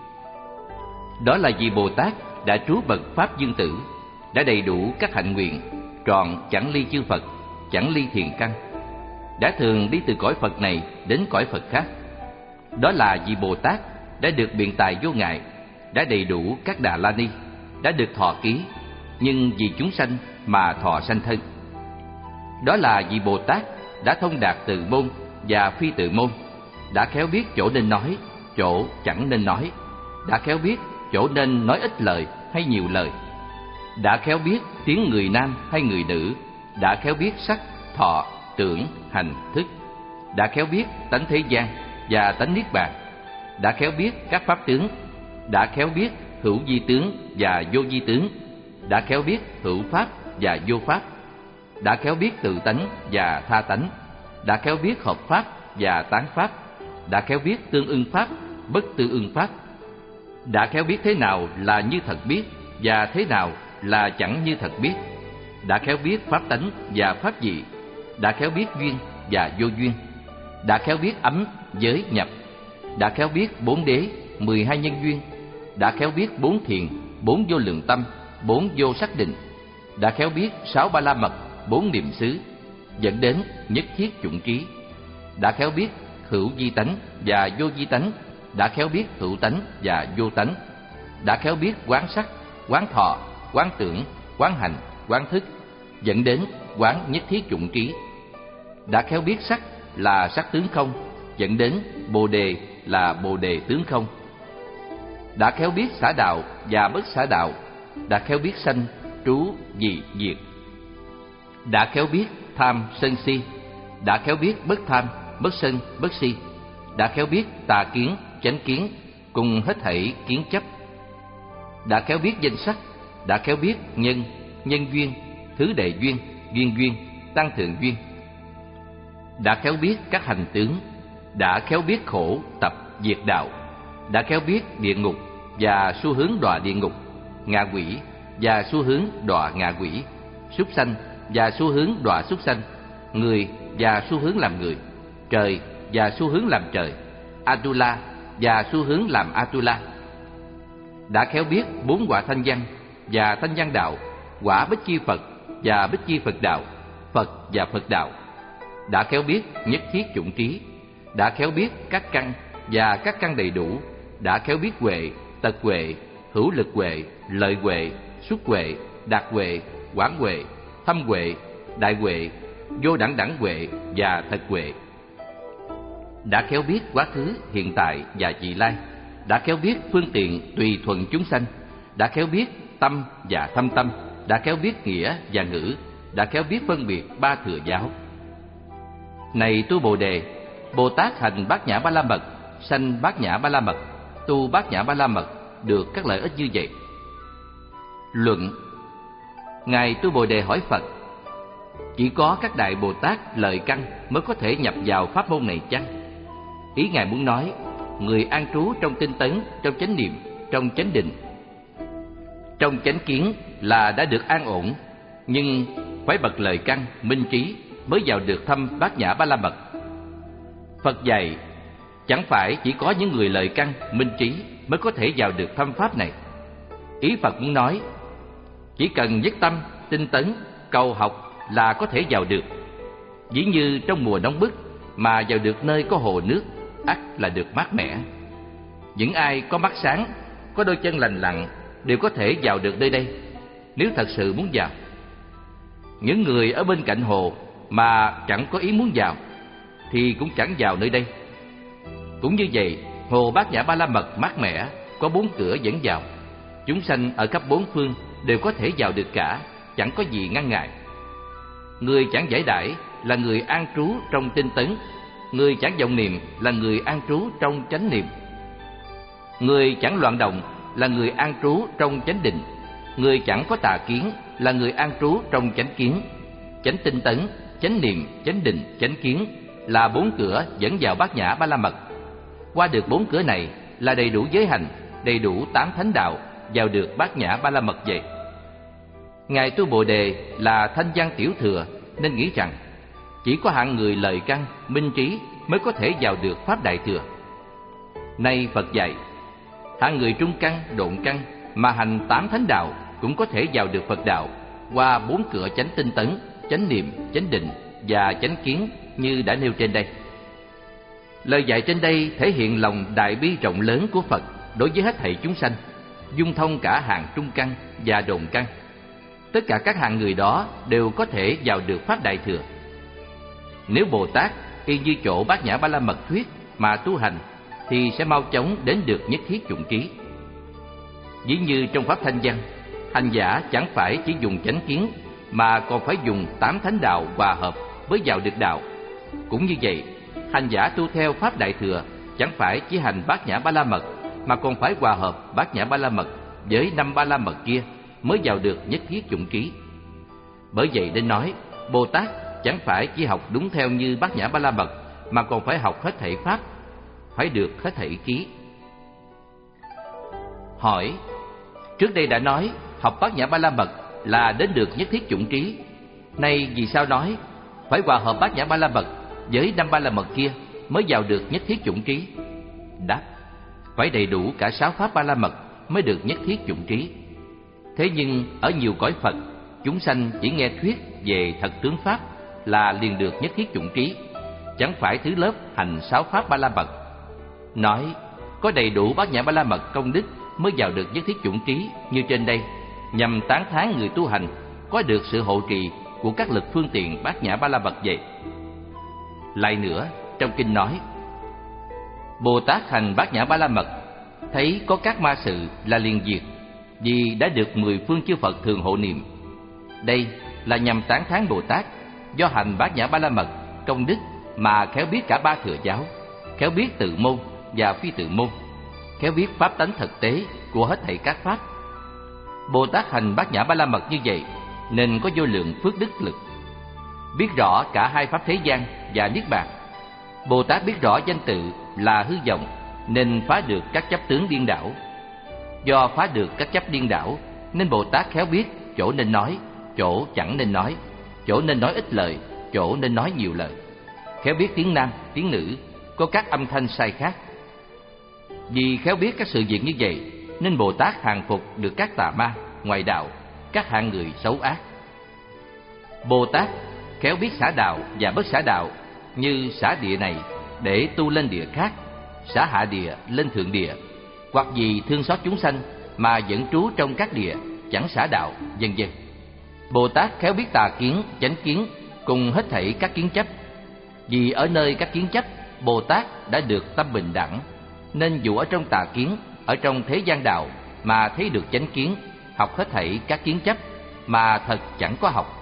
Đó là vì Bồ Tát đã trú bậc pháp dương tử, đã đầy đủ các hạnh nguyện, trọn chẳng ly chư Phật, chẳng ly thiện căn, đã thường đi từ cõi Phật này đến cõi Phật khác. Đó là vì Bồ Tát đã được biện tài vô ngại, đã đầy đủ các Đà La Ni, đã được thọ ký, nhưng vì chúng sanh mà thọ sanh thân. Đó là vì Bồ Tát đã thông đạt tự môn và phi tự môn, đã khéo biết chỗ nên nói, chỗ chẳng nên nói, đã khéo biết chỗ nên nói ít lời hay nhiều lời, đã khéo biết tiếng người nam hay người nữ, đã khéo biết sắc, thọ, tưởng, hành, thức, đã khéo biết tánh thế gian và tánh niết bàn, đã khéo biết các pháp tướng, đã khéo biết hữu vi tướng và vô vi tướng, đã khéo biết hữu pháp và vô pháp, đã khéo biết tự tánh và tha tánh, đã khéo biết hợp pháp và tán pháp, đã khéo biết tương ưng pháp, bất tương ưng pháp, đã khéo biết thế nào là như thật biết và thế nào là chẳng như thật biết, đã khéo biết pháp tánh và pháp vị, đã khéo biết duyên và vô duyên, đã khéo biết ấm, giới, nhập, đã khéo biết bốn đế, mười hai nhân duyên, đã khéo biết bốn thiền, bốn vô lượng tâm, bốn vô sắc định, đã khéo biết sáu Ba La Mật, bốn niệm xứ, dẫn đến nhất thiết chủng trí, đã khéo biết hữu vi tánh và vô vi tánh, đã khéo biết hữu tánh và vô tánh, đã khéo biết quán sắc, quán thọ, quán tưởng, quán hành, quán thức, dẫn đến quán nhất thiết chủng trí. Đã khéo biết sắc là sắc tướng không, dẫn đến bồ đề là bồ đề tướng không. Đã khéo biết xả đạo và bất xả đạo, đã khéo biết sanh, trú, dị, diệt. Đã khéo biết tham, sân, si, đã khéo biết bất tham, bất sân, bất si, đã khéo biết tà kiến, chánh kiến cùng hết thảy kiến chấp. Đã khéo biết danh sắc, đã khéo biết nhân, nhân duyên, thứ đệ duyên, duyên duyên, tăng thượng duyên. Đã khéo biết các hành tướng, đã khéo biết khổ, tập, diệt đạo, đã khéo biết địa ngục và xu hướng đọa địa ngục, ngạ quỷ và xu hướng đọa ngạ quỷ, súc sanh và xu hướng đọa súc sanh, người và xu hướng làm người, trời và xu hướng làm trời, Atula và xu hướng làm Atula. Đã khéo biết bốn quả thanh văn và thanh văn đạo, quả bích chi Phật và bích chi Phật đạo, Phật và Phật đạo. Đã khéo biết nhất thiết chủng trí, đã khéo biết các căn và các căn đầy đủ, đã khéo biết huệ, tật huệ, hữu lực huệ, lợi huệ, xuất huệ, đạt huệ, quán huệ, thâm huệ, đại huệ, vô đẳng đẳng huệ và thật huệ. Đã khéo biết quá khứ, hiện tại và vị lai, đã khéo biết phương tiện tùy thuận chúng sanh, đã khéo biết tâm và thâm tâm, đã khéo biết nghĩa và ngữ, đã khéo biết phân biệt ba thừa giáo. Này tu Bồ đề, Bồ Tát hành Bát Nhã Ba La Mật, sanh Bát Nhã Ba La Mật, tu Bát Nhã Ba La Mật được các lợi ích như vậy. Luận. Ngài tu Bồ đề hỏi Phật: chỉ có các đại Bồ Tát lợi căn mới có thể nhập vào pháp môn này chăng? Ý Ngài muốn nói, người an trú trong tinh tấn, trong chánh niệm, trong chánh định, trong chánh kiến là đã được an ổn, nhưng phải bậc lợi căn, minh trí mới vào được thăm Bát Nhã Ba La Mật. Phật dạy, chẳng phải chỉ có những người lợi căn, minh trí mới có thể vào được thăm pháp này. Ý Phật muốn nói, chỉ cần nhất tâm, tinh tấn, cầu học là có thể vào được. Ví như trong mùa nóng bức mà vào được nơi có hồ nước, ắt là được mát mẻ. Những ai có mắt sáng, có đôi chân lành lặn đều có thể vào được nơi đây, nếu thật sự muốn vào. Những người ở bên cạnh hồ mà chẳng có ý muốn vào thì cũng chẳng vào nơi đây. Cũng như vậy, hồ Bát Nhã Ba La Mật mát mẻ, có bốn cửa dẫn vào. Chúng sanh ở khắp bốn phương đều có thể vào được cả, chẳng có gì ngăn ngại. Người chẳng giải đãi là người an trú trong tinh tấn, người chẳng vọng niệm là người an trú trong chánh niệm, người chẳng loạn động là người an trú trong chánh định, người chẳng có tà kiến là người an trú trong chánh kiến. Chánh tinh tấn, chánh niệm, chánh định, chánh kiến là bốn cửa dẫn vào Bát Nhã Ba La Mật. Qua được bốn cửa này là đầy đủ giới hành, đầy đủ tám thánh đạo, vào được Bát Nhã Ba La Mật vậy. Ngài tu Bồ đề là thanh văn tiểu thừa, nên nghĩ rằng chỉ có hạng người lợi căn, minh trí mới có thể vào được pháp đại thừa. Nay Phật dạy, hạng người trung căn, độn căn mà hành tám thánh đạo cũng có thể vào được Phật đạo qua bốn cửa chánh tinh tấn, chánh niệm, chánh định và chánh kiến như đã nêu trên đây. Lời dạy trên đây thể hiện lòng đại bi rộng lớn của Phật đối với hết thảy chúng sanh, dung thông cả hạng trung căn và độn căn. Tất cả các hạng người đó đều có thể vào được pháp đại thừa. Nếu Bồ Tát y như chỗ Bát Nhã Ba La Mật thuyết mà tu hành thì sẽ mau chóng đến được nhất thiết chủng trí. Ví như trong pháp thanh văn, hành giả chẳng phải chỉ dùng chánh kiến mà còn phải dùng tám thánh đạo hòa hợp mới vào được đạo. Cũng như vậy, hành giả tu theo pháp đại thừa chẳng phải chỉ hành Bát Nhã Ba La Mật mà còn phải hòa hợp Bát Nhã Ba La Mật với năm Ba La Mật kia mới vào được nhất thiết chủng trí. Bởi vậy nên nói, Bồ Tát chẳng phải chỉ học đúng theo như Bát Nhã Ba La Mật mà còn phải học hết thảy pháp, phải được hết thảy trí. Hỏi: trước đây đã nói học Bát Nhã Ba La Mật là đến được nhất thiết chủng trí, nay vì sao nói phải hòa hợp Bát Nhã Ba La Mật với năm Ba La Mật kia mới vào được nhất thiết chủng trí? Đáp: phải đầy đủ cả sáu pháp Ba La Mật mới được nhất thiết chủng trí. Thế nhưng ở nhiều cõi Phật, chúng sanh chỉ nghe thuyết về thật tướng pháp là liền được nhất thiết chủng trí, chẳng phải thứ lớp hành sáu pháp Ba La Mật. Nói có đầy đủ Bát Nhã Ba La Mật công đức mới vào được nhất thiết chủng trí như trên đây nhằm tán thán người tu hành có được sự hộ trì của các lực phương tiện Bát Nhã Ba La Mật vậy. Lại nữa, trong kinh nói, Bồ Tát hành Bát Nhã Ba La Mật, thấy có các ma sự là liền diệt, vì đã được mười phương chư Phật thường hộ niệm. Đây là nhằm tán thán Bồ Tát do hành Bát Nhã Ba La Mật công đức mà khéo biết cả ba thừa giáo, khéo biết tự môn và phi tự môn, khéo biết pháp tánh thực tế của hết thảy các pháp. Bồ Tát hành Bát Nhã Ba La Mật như vậy nên có vô lượng phước đức lực. Biết rõ cả hai pháp thế gian và niết bàn. Bồ Tát biết rõ danh tự là hư vọng nên phá được các chấp tướng điên đảo. Do phá được các chấp điên đảo nên Bồ Tát khéo biết chỗ nên nói, chỗ chẳng nên nói, chỗ nên nói ít lời, chỗ nên nói nhiều lời, khéo biết tiếng nam, tiếng nữ, có các âm thanh sai khác. Vì khéo biết các sự việc như vậy nên Bồ Tát hàng phục được các tà ma, ngoại đạo, các hạng người xấu ác. Bồ Tát khéo biết xả đạo và bất xả đạo, như xả địa này để tu lên địa khác, xả hạ địa lên thượng địa, hoặc vì thương xót chúng sanh mà vẫn trú trong các địa chẳng xả đạo, vân vân. Bồ Tát khéo biết tà kiến, chánh kiến cùng hết thảy các kiến chấp. Vì ở nơi các kiến chấp, Bồ Tát đã được tâm bình đẳng, nên dù ở trong tà kiến, ở trong thế gian đạo mà thấy được chánh kiến, học hết thảy các kiến chấp mà thật chẳng có học.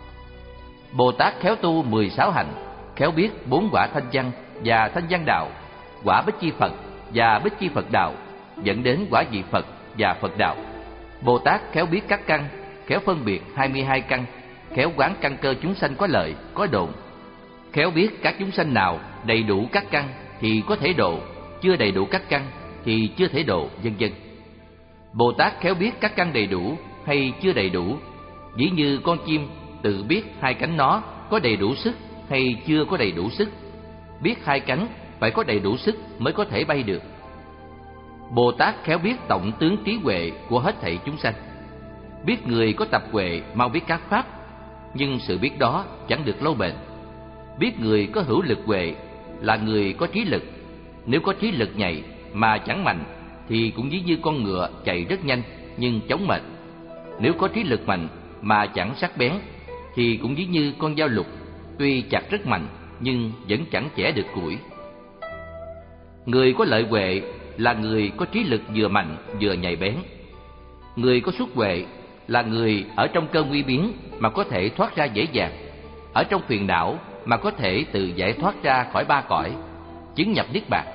Bồ Tát khéo tu mười sáu hạnh, khéo biết bốn quả thanh văn và thanh văn đạo, quả Bích Chi Phật và Bích Chi Phật đạo, dẫn đến quả vị Phật và Phật đạo. Bồ Tát khéo biết các căn, khéo phân biệt hai mươi hai căn, khéo quán căn cơ chúng sanh có lợi, có độn, khéo biết các chúng sanh nào đầy đủ các căn thì có thể độ, chưa đầy đủ các căn thì chưa thể độ, vân vân. Bồ Tát khéo biết các căn đầy đủ hay chưa đầy đủ, ví như con chim tự biết hai cánh nó có đầy đủ sức hay chưa có đầy đủ sức, biết hai cánh phải có đầy đủ sức mới có thể bay được. Bồ Tát khéo biết tổng tướng trí huệ của hết thảy chúng sanh, biết người có tập huệ mau biết các pháp, nhưng sự biết đó chẳng được lâu bền. Biết người có hữu lực huệ là người có trí lực, nếu có trí lực nhạy mà chẳng mạnh thì cũng ví như con ngựa chạy rất nhanh nhưng chống mệt. Nếu có trí lực mạnh mà chẳng sắc bén thì cũng ví như con dao lục, tuy chặt rất mạnh nhưng vẫn chẳng chẻ được củi. Người có lợi huệ là người có trí lực vừa mạnh vừa nhạy bén. Người có xuất huệ là người ở trong cơn nguy biến mà có thể thoát ra dễ dàng, ở trong phiền não mà có thể tự giải thoát ra khỏi ba cõi, chứng nhập niết bàn.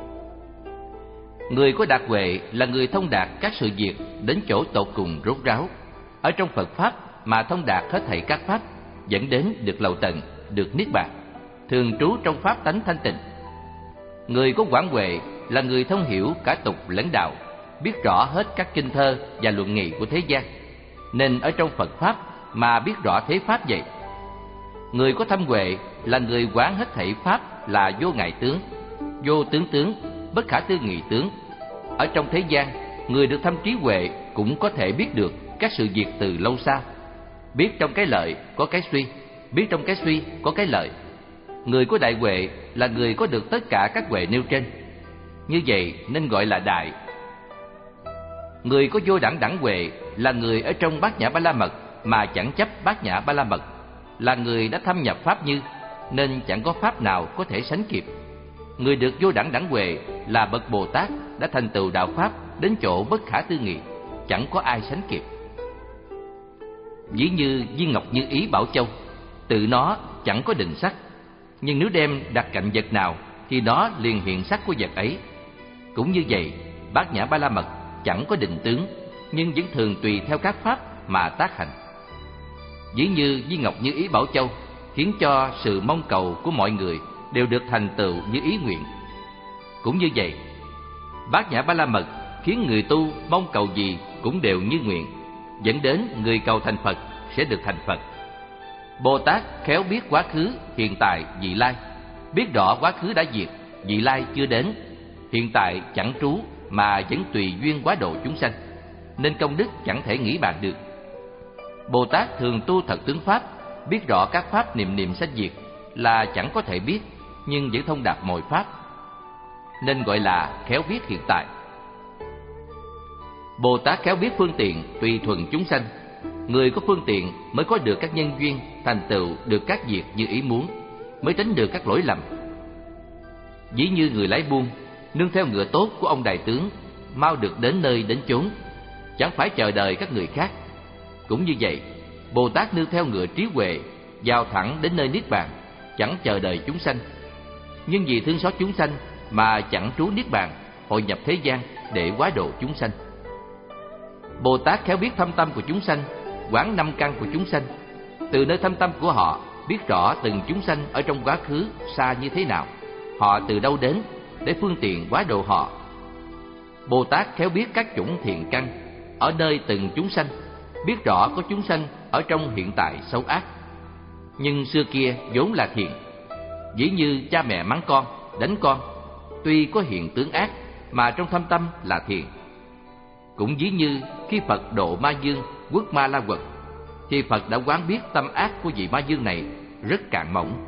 Người có đạt huệ là người thông đạt các sự việc đến chỗ tột cùng rốt ráo, ở trong Phật pháp mà thông đạt hết thảy các pháp, dẫn đến được lậu tận, được niết bàn, thường trú trong pháp tánh thanh tịnh. Người có quảng huệ là người thông hiểu cả tục lẫn đạo, biết rõ hết các kinh thơ và luận nghị của thế gian, nên ở trong Phật pháp mà biết rõ thế pháp vậy. Người có thâm huệ là người quán hết thảy pháp là vô ngại tướng, vô tướng tướng, bất khả tư nghị tướng. Ở trong thế gian, người được thâm trí huệ cũng có thể biết được các sự việc từ lâu xa, biết trong cái lợi có cái suy, biết trong cái suy có cái lợi. Người có đại huệ là người có được tất cả các huệ nêu trên, như vậy nên gọi là đại. Người có vô đẳng đẳng huệ là người ở trong Bát Nhã Ba La Mật mà chẳng chấp Bát Nhã Ba La Mật, là người đã thâm nhập pháp như, nên chẳng có pháp nào có thể sánh kịp. Người được vô đẳng đẳng huệ là bậc Bồ Tát đã thành tựu đạo pháp đến chỗ bất khả tư nghị, chẳng có ai sánh kịp. Ví như viên ngọc như ý bảo châu, tự nó chẳng có định sắc, nhưng nếu đem đặt cạnh vật nào thì nó liền hiện sắc của vật ấy. Cũng như vậy, Bát Nhã Ba La Mật chẳng có định tướng, nhưng vẫn thường tùy theo các pháp mà tác hành. Ví như viên ngọc như ý bảo châu khiến cho sự mong cầu của mọi người đều được thành tựu như ý nguyện. Cũng như vậy, Bát Nhã Ba La Mật khiến người tu mong cầu gì cũng đều như nguyện, dẫn đến người cầu thành Phật sẽ được thành Phật. Bồ Tát khéo biết quá khứ, hiện tại, vị lai, biết rõ quá khứ đã diệt, vị lai chưa đến, hiện tại chẳng trú mà vẫn tùy duyên quá độ chúng sanh, nên công đức chẳng thể nghĩ bàn được. Bồ Tát thường tu thật tướng pháp, biết rõ các pháp niệm niệm sanh diệt là chẳng có thể biết, nhưng vẫn thông đạt mọi pháp, nên gọi là khéo biết hiện tại. Bồ Tát khéo biết phương tiện tùy thuận chúng sanh. Người có phương tiện mới có được các nhân duyên, thành tựu được các việc như ý muốn, mới tránh được các lỗi lầm. Ví như người lái buôn nương theo ngựa tốt của ông đại tướng, mau được đến nơi đến chốn, chẳng phải chờ đợi các người khác. Cũng như vậy, Bồ Tát nương theo ngựa trí huệ, vào thẳng đến nơi niết bàn, chẳng chờ đợi chúng sanh. Nhưng vì thương xót chúng sanh mà chẳng trú niết bàn, hội nhập thế gian để hóa độ chúng sanh. Bồ Tát khéo biết thâm tâm của chúng sanh, quán năm căn của chúng sanh. Từ nơi thâm tâm của họ, biết rõ từng chúng sanh ở trong quá khứ xa như thế nào, họ từ đâu đến, để phương tiện hóa độ họ. Bồ Tát khéo biết các chủng thiện căn ở nơi từng chúng sanh, biết rõ có chúng sanh ở trong hiện tại xấu ác, nhưng xưa kia vốn là thiện. Ví như cha mẹ mắng con, đánh con, tuy có hiện tướng ác mà trong thâm tâm là thiện. Cũng ví như khi Phật độ Ma Dương quốc Ma La Quật, thì Phật đã quán biết tâm ác của vị Ma Dương này rất cạn mỏng,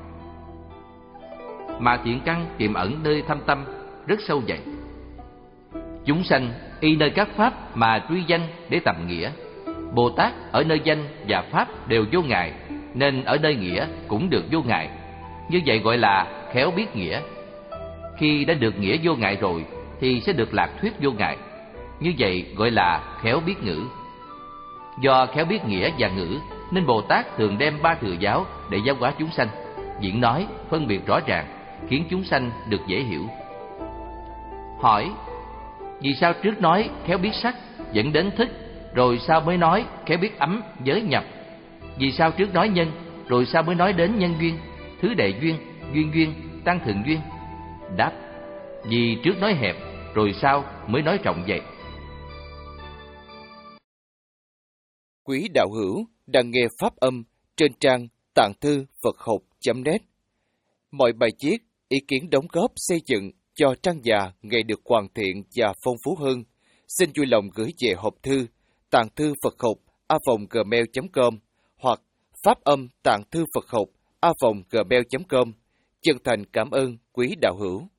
mà thiện căn tiềm ẩn nơi thâm tâm rất sâu dày. Chúng sanh y nơi các pháp mà truy danh để tầm nghĩa. Bồ Tát ở nơi danh và pháp đều vô ngại, nên ở nơi nghĩa cũng được vô ngại. Như vậy gọi là khéo biết nghĩa. Khi đã được nghĩa vô ngại rồi thì sẽ được lạc thuyết vô ngại. Như vậy gọi là khéo biết ngữ. Do khéo biết nghĩa và ngữ, nên Bồ Tát thường đem ba thừa giáo để giáo hóa chúng sanh, diễn nói phân biệt rõ ràng, khiến chúng sanh được dễ hiểu. Hỏi: vì sao trước nói khéo biết sắc dẫn đến thức, rồi sao mới nói khéo biết ấm giới nhập? Vì sao trước nói nhân, rồi sao mới nói đến nhân duyên, thứ đệ duyên, duyên duyên, tăng thượng duyên? Đáp: vì trước nói hẹp, rồi sao mới nói rộng vậy? Quý đạo hữu đang nghe pháp âm trên trang tạng thư Phật học chấm net. Mọi bài viết, ý kiến đóng góp xây dựng cho trang già ngày được hoàn thiện và phong phú hơn, xin vui lòng gửi về hộp thư tạng thư Phật học a vòng gmail chấm com hoặc pháp âm tạng thư Phật học a vòng gmail chấm com. Chân thành cảm ơn quý đạo hữu.